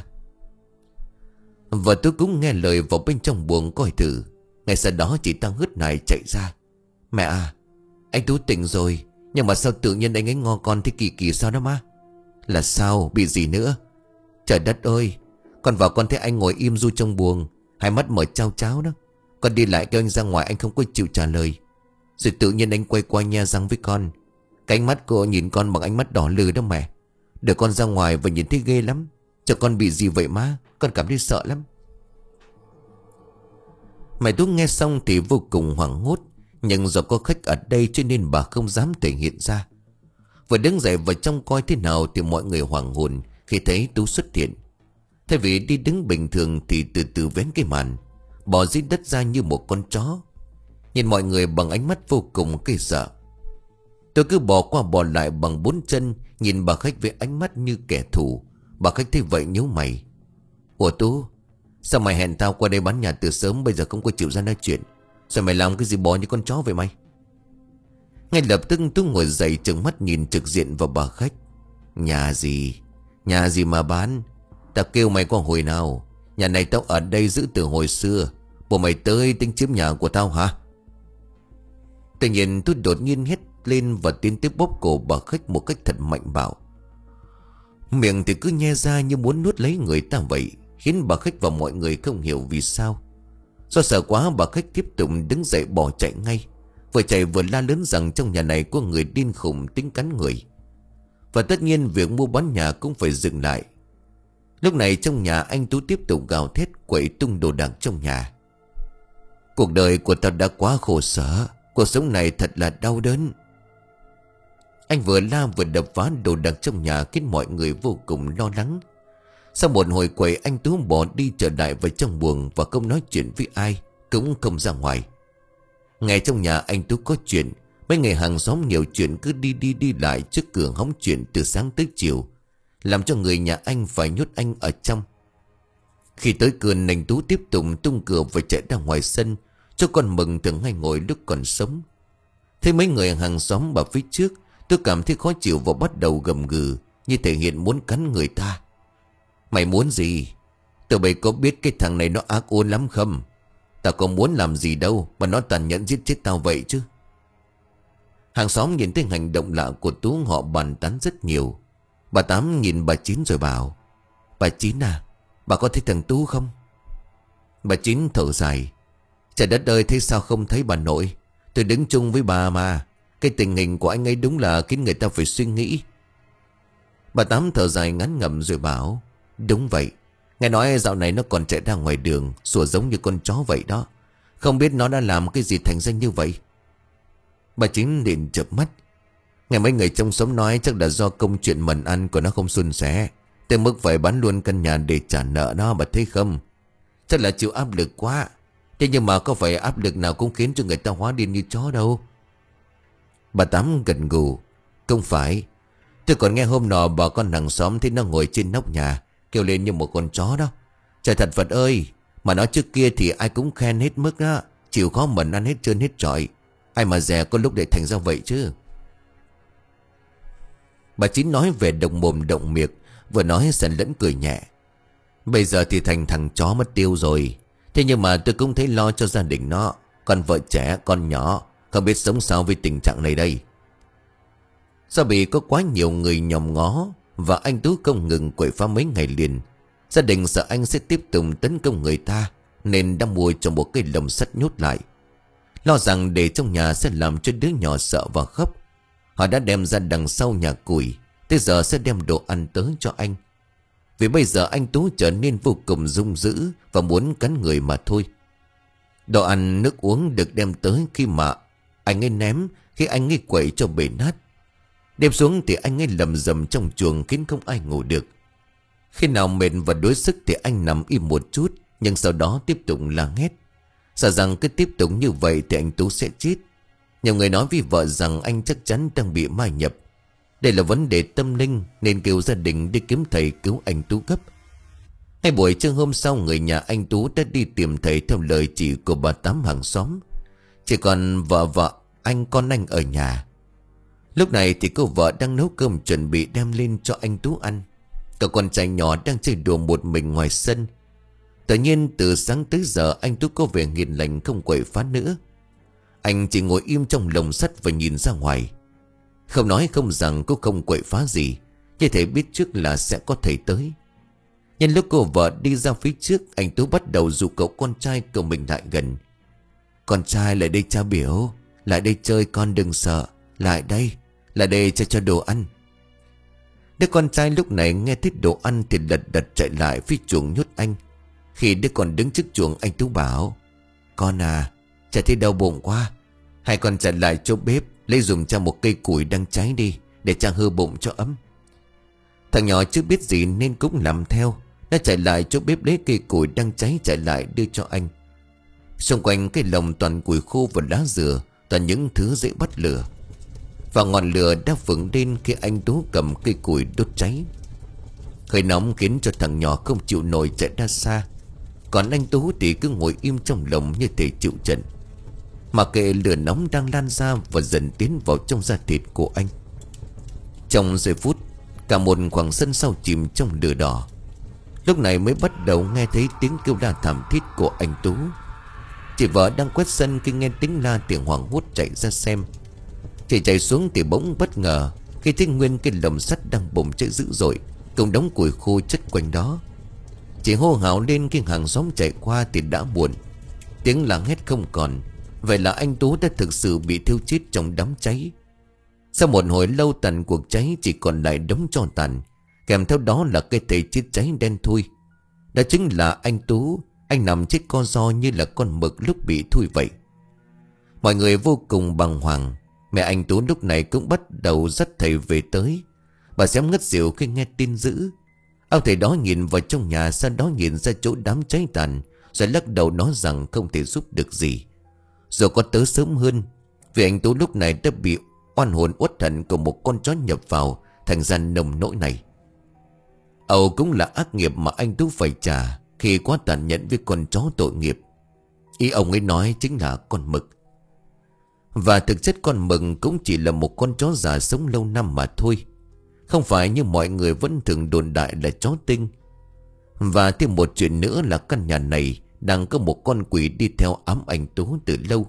Vợ Tú cũng nghe lời vào bên trong buồng coi thử. Ngay sau đó chị ta hớt hải chạy ra. Mẹ à, anh Tú tỉnh rồi, nhưng mà sao tự nhiên anh ấy ngo con thế kỳ kỳ sao đó má? Là sao, bị gì nữa? Trời đất ơi, con vào con thấy anh ngồi im ru trong buồng, hai mắt mở trao tráo đó. Con đi lại kêu anh ra ngoài, anh không có chịu trả lời. Rồi tự nhiên anh quay qua nhe răng với con. Cái ánh mắt cô nhìn con bằng ánh mắt đỏ lừ đó mẹ. Để con ra ngoài và nhìn thấy ghê lắm. Cho con bị gì vậy má? Con cảm thấy sợ lắm. Mẹ Tú nghe xong thì vô cùng hoảng hốt. Nhưng do có khách ở đây cho nên bà không dám thể hiện ra. Vừa đứng dậy vào trong coi thế nào thì mọi người hoảng hồn khi thấy Tú xuất hiện. Thay vì đi đứng bình thường thì từ từ vén cái màn, bò dưới đất ra như một con chó. Nhìn mọi người bằng ánh mắt vô cùng kinh sợ. Tôi cứ bò qua bò lại bằng bốn chân, nhìn bà khách với ánh mắt như kẻ thù. Bà khách thấy vậy nhíu mày. Ủa Tú, sao mày hẹn tao qua đây bán nhà từ sớm, bây giờ không có chịu ra nói chuyện? Sao mày làm cái gì bò như con chó vậy mày? Ngay lập tức Tú ngồi dậy trừng mắt nhìn trực diện vào bà khách. Nhà gì? Nhà gì mà bán? Tao kêu mày có hồi nào? Nhà này tao ở đây giữ từ hồi xưa. Bộ mày tới tính chiếm nhà của tao hả? Tự nhiên Tú đột nhiên hét lên và tiến tiếp bóp cổ bà khách một cách thật mạnh bạo. Miệng thì cứ nhe ra như muốn nuốt lấy người ta vậy, khiến bà khách và mọi người không hiểu vì sao. Do sợ quá, bà khách tiếp tục đứng dậy bỏ chạy ngay. Vừa chạy vừa la lớn rằng trong nhà này có người điên khùng tính cắn người. Và tất nhiên việc mua bán nhà cũng phải dừng lại. Lúc này trong nhà anh Tú tiếp tục gào thét quậy tung đồ đạc trong nhà. Cuộc đời của tao đã quá khổ sở, cuộc sống này thật là đau đớn. Anh vừa la vừa đập phá đồ đạc trong nhà khiến mọi người vô cùng lo lắng. Sau một hồi quậy, anh Tú bỏ đi trở lại vào trong buồng và không nói chuyện với ai, cũng không ra ngoài. Ngay trong nhà anh Tú có chuyện, mấy người hàng xóm nhiều chuyện cứ đi đi đi lại trước cửa hóng chuyện từ sáng tới chiều, làm cho người nhà anh phải nhốt anh ở trong. Khi tới cơn, anh Tú tiếp tục tung cửa và chạy ra ngoài sân, cho con Mừng thường hay ngồi lúc còn sống. Thấy mấy người hàng xóm ở phía trước, tôi cảm thấy khó chịu và bắt đầu gầm gừ, như thể hiện muốn cắn người ta. Mày muốn gì? Tụi bay có biết cái thằng này nó ác ôn lắm không? Tao có muốn làm gì đâu mà nó tàn nhẫn giết chết tao vậy chứ. Hàng xóm nhìn thấy hành động lạ của Tú, họ bàn tán rất nhiều. Bà Tám nhìn bà Chín rồi bảo: Bà Chín à, bà có thấy thằng Tú không? Bà Chín thở dài: Trời đất ơi, thế sao không thấy bà nội? Tôi đứng chung với bà mà. Cái tình hình của anh ấy đúng là khiến người ta phải suy nghĩ. Bà Tám thở dài ngắn ngẩm rồi bảo: Đúng vậy, nghe nói dạo này nó còn chạy ra ngoài đường sủa giống như con chó vậy đó. Không biết nó đã làm cái gì thành danh như vậy. Bà Chín liền chợp mắt. Nghe mấy người trong xóm nói chắc là do công chuyện mần ăn của nó không suôn sẻ, tới mức phải bán luôn căn nhà để trả nợ nó, bà thấy không? Chắc là chịu áp lực quá. Thế nhưng mà có phải áp lực nào cũng khiến cho người ta hóa điên như chó đâu. Bà Tám gật gù: Không phải. Tôi còn nghe hôm nọ bà con hàng xóm thấy nó ngồi trên nóc nhà kêu lên như một con chó đó. Trời thật Phật ơi, mà nói trước kia thì ai cũng khen hết mức đó. Chịu khó mần ăn hết trơn hết trọi. Ai mà dè có lúc để thành ra vậy chứ. Bà Chín nói về động mồm động miệng, vừa nói sẵn lẫn cười nhẹ. Bây giờ thì thành thằng chó mất tiêu rồi. Thế nhưng mà tôi cũng thấy lo cho gia đình nó. Con vợ trẻ, con nhỏ, không biết sống sao với tình trạng này đây. Do bị có quá nhiều người nhòm ngó và anh Tú không ngừng quậy phá mấy ngày liền, gia đình sợ anh sẽ tiếp tục tấn công người ta, nên đã mua cho một cái lồng sắt nhốt lại. Lo rằng để trong nhà sẽ làm cho đứa nhỏ sợ và khóc, họ đã đem ra đằng sau nhà củi. Tới giờ sẽ đem đồ ăn tới cho anh. Vì bây giờ anh Tú trở nên vô cùng hung dữ và muốn cắn người mà thôi. Đồ ăn nước uống được đem tới khi mà anh ấy ném, khi anh ấy quậy cho bể nát. Đem xuống thì anh ấy lầm rầm trong chuồng khiến không ai ngủ được. Khi nào mệt và đuối sức thì anh nằm im một chút, nhưng sau đó tiếp tục la hét. Sợ rằng cứ tiếp tục như vậy thì anh Tú sẽ chết. Nhiều người nói với vợ rằng anh chắc chắn đang bị ma nhập. Đây là vấn đề tâm linh nên kêu gia đình đi kiếm thầy cứu anh Tú gấp. Ngay buổi trưa hôm sau, người nhà anh Tú đã đi tìm thầy theo lời chỉ của bà Tám hàng xóm. Chỉ còn vợ vợ anh con anh ở nhà. Lúc này thì cô vợ đang nấu cơm chuẩn bị đem lên cho anh Tú ăn. Cậu con trai nhỏ đang chơi đùa một mình ngoài sân. Tự nhiên từ sáng tới giờ anh Tú có vẻ hiền lành, không quậy phá nữa. Anh chỉ ngồi im trong lồng sắt và nhìn ra ngoài. Không nói không rằng cô không quậy phá gì, như thể biết trước là sẽ có thầy tới. Nhân lúc cô vợ đi ra phía trước, anh Tú bắt đầu dụ cậu con trai của mình lại gần. Con trai lại đây cha biểu. Lại đây chơi con, đừng sợ. Lại đây, lại đây cho cho đồ ăn. Đứa con trai lúc này nghe thấy đồ ăn thì lật đật chạy lại phía chuồng nhốt anh. Khi đứa con đứng trước chuồng, anh Tú bảo: Con à, cha thấy đau bụng quá. Hai con chạy lại chỗ bếp, lấy dùm cha một cây củi đang cháy đi, để cha hơ bụng cho ấm. Thằng nhỏ chưa biết gì nên cũng làm theo. Nó chạy lại chỗ bếp lấy cây củi đang cháy, chạy lại đưa cho anh. Xung quanh cái lồng toàn củi khô và lá dừa, toàn những thứ dễ bắt lửa. Và ngọn lửa đã vững lên khi anh Tú cầm cây củi đốt cháy. Hơi nóng khiến cho thằng nhỏ không chịu nổi, chạy ra xa. Còn anh Tú thì cứ ngồi im trong lồng như thể chịu trận. Mà kệ lửa nóng đang lan ra và dần tiến vào trong da thịt của anh. Trong giây phút, cả một khoảng sân sau chìm trong lửa đỏ. Lúc này mới bắt đầu nghe thấy tiếng kêu la thảm thiết của anh Tú. Chị vợ đang quét sân khi nghe tiếng la thì hoảng hốt chạy ra xem. Chị chạy xuống thì bỗng bất ngờ khi thấy nguyên cái lồng sắt đang bùng cháy dữ dội, cùng đống củi khô chất quanh đó. Chị hô hào lên khi hàng xóm chạy qua thì đã buồn. Tiếng la hét không còn. Vậy là anh Tú đã thực sự bị thiêu chết trong đám cháy. Sau một hồi lâu tàn cuộc cháy chỉ còn lại đống tro tàn, kèm theo đó là cái thể chết cháy đen thui. Đó chính là anh Tú. Anh nằm chết co ro như là con mực lúc bị thui vậy. Mọi người vô cùng bàng hoàng. Mẹ anh Tú lúc này cũng bắt đầu dắt thầy về tới. Bà xém ngất xỉu khi nghe tin dữ. Ông thầy đó nhìn vào trong nhà, sau đó nhìn ra chỗ đám cháy tàn, rồi lắc đầu nói rằng không thể giúp được gì. Rồi có tới sớm hơn, vì anh Tú lúc này đã bị oan hồn uất hận của một con chó nhập vào, thành ra nồng nỗi này. Âu cũng là ác nghiệp mà anh Tú phải trả khi quá tàn nhẫn với con chó tội nghiệp. Ý ông ấy nói chính là con mực. Và thực chất con mực cũng chỉ là một con chó già sống lâu năm mà thôi, không phải như mọi người vẫn thường đồn đại là chó tinh. Và thêm một chuyện nữa là căn nhà này đang có một con quỷ đi theo ám anh Tú từ lâu.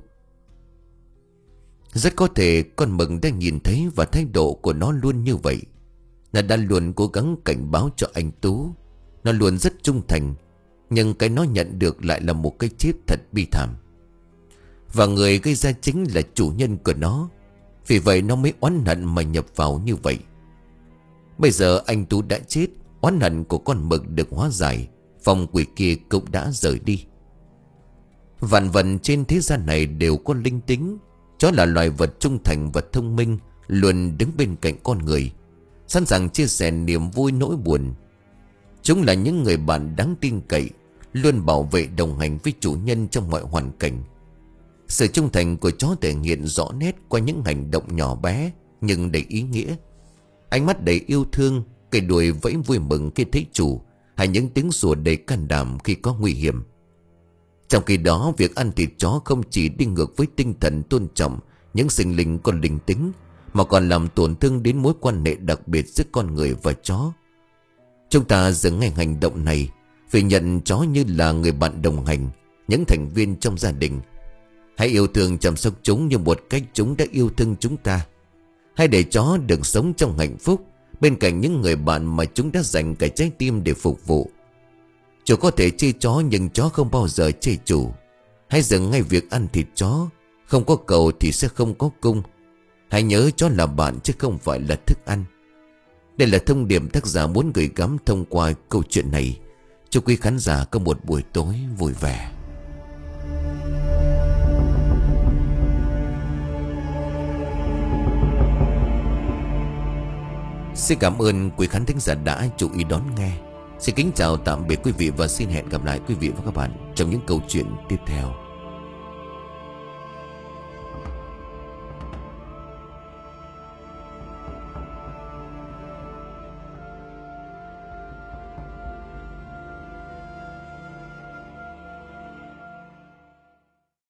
Rất có thể con mực đã nhìn thấy và thái độ của nó luôn như vậy. Nó đã luôn cố gắng cảnh báo cho anh Tú. Nó luôn rất trung thành, nhưng cái nó nhận được lại là một cái chết thật bi thảm. Và người gây ra chính là chủ nhân của nó. Vì vậy nó mới oán hận mà nhập vào như vậy. Bây giờ anh Tú đã chết, oán hận của con mực được hóa giải, phong quỷ kia cũng đã rời đi. Vạn vật trên thế gian này đều có linh tính. Chó là loài vật trung thành và thông minh, luôn đứng bên cạnh con người, sẵn sàng chia sẻ niềm vui nỗi buồn. Chúng là những người bạn đáng tin cậy, luôn bảo vệ đồng hành với chủ nhân trong mọi hoàn cảnh. Sự trung thành của chó thể hiện rõ nét qua những hành động nhỏ bé nhưng đầy ý nghĩa. Ánh mắt đầy yêu thương, cây đuôi vẫy vui mừng khi thấy chủ, hay những tiếng sủa đầy can đảm khi có nguy hiểm. Trong khi đó, việc ăn thịt chó không chỉ đi ngược với tinh thần tôn trọng những sinh linh có linh tính, mà còn làm tổn thương đến mối quan hệ đặc biệt giữa con người và chó. Chúng ta dừng ngay hành động này, vì nhận chó như là người bạn đồng hành, những thành viên trong gia đình. Hãy yêu thương chăm sóc chúng như một cách chúng đã yêu thương chúng ta. Hãy để chó được sống trong hạnh phúc bên cạnh những người bạn mà chúng đã dành cả trái tim để phục vụ. Chủ có thể chê chó, nhưng chó không bao giờ chê chủ. Hãy dừng ngay việc ăn thịt chó. Không có cầu thì sẽ không có cung. Hãy nhớ chó là bạn chứ không phải là thức ăn. Đây là thông điệp tác giả muốn gửi gắm thông qua câu chuyện này. Chúc quý khán giả có một buổi tối vui vẻ. Xin cảm ơn quý khán thính giả đã chú ý đón nghe. Xin kính chào tạm biệt quý vị và xin hẹn gặp lại quý vị và các bạn trong những câu chuyện tiếp theo.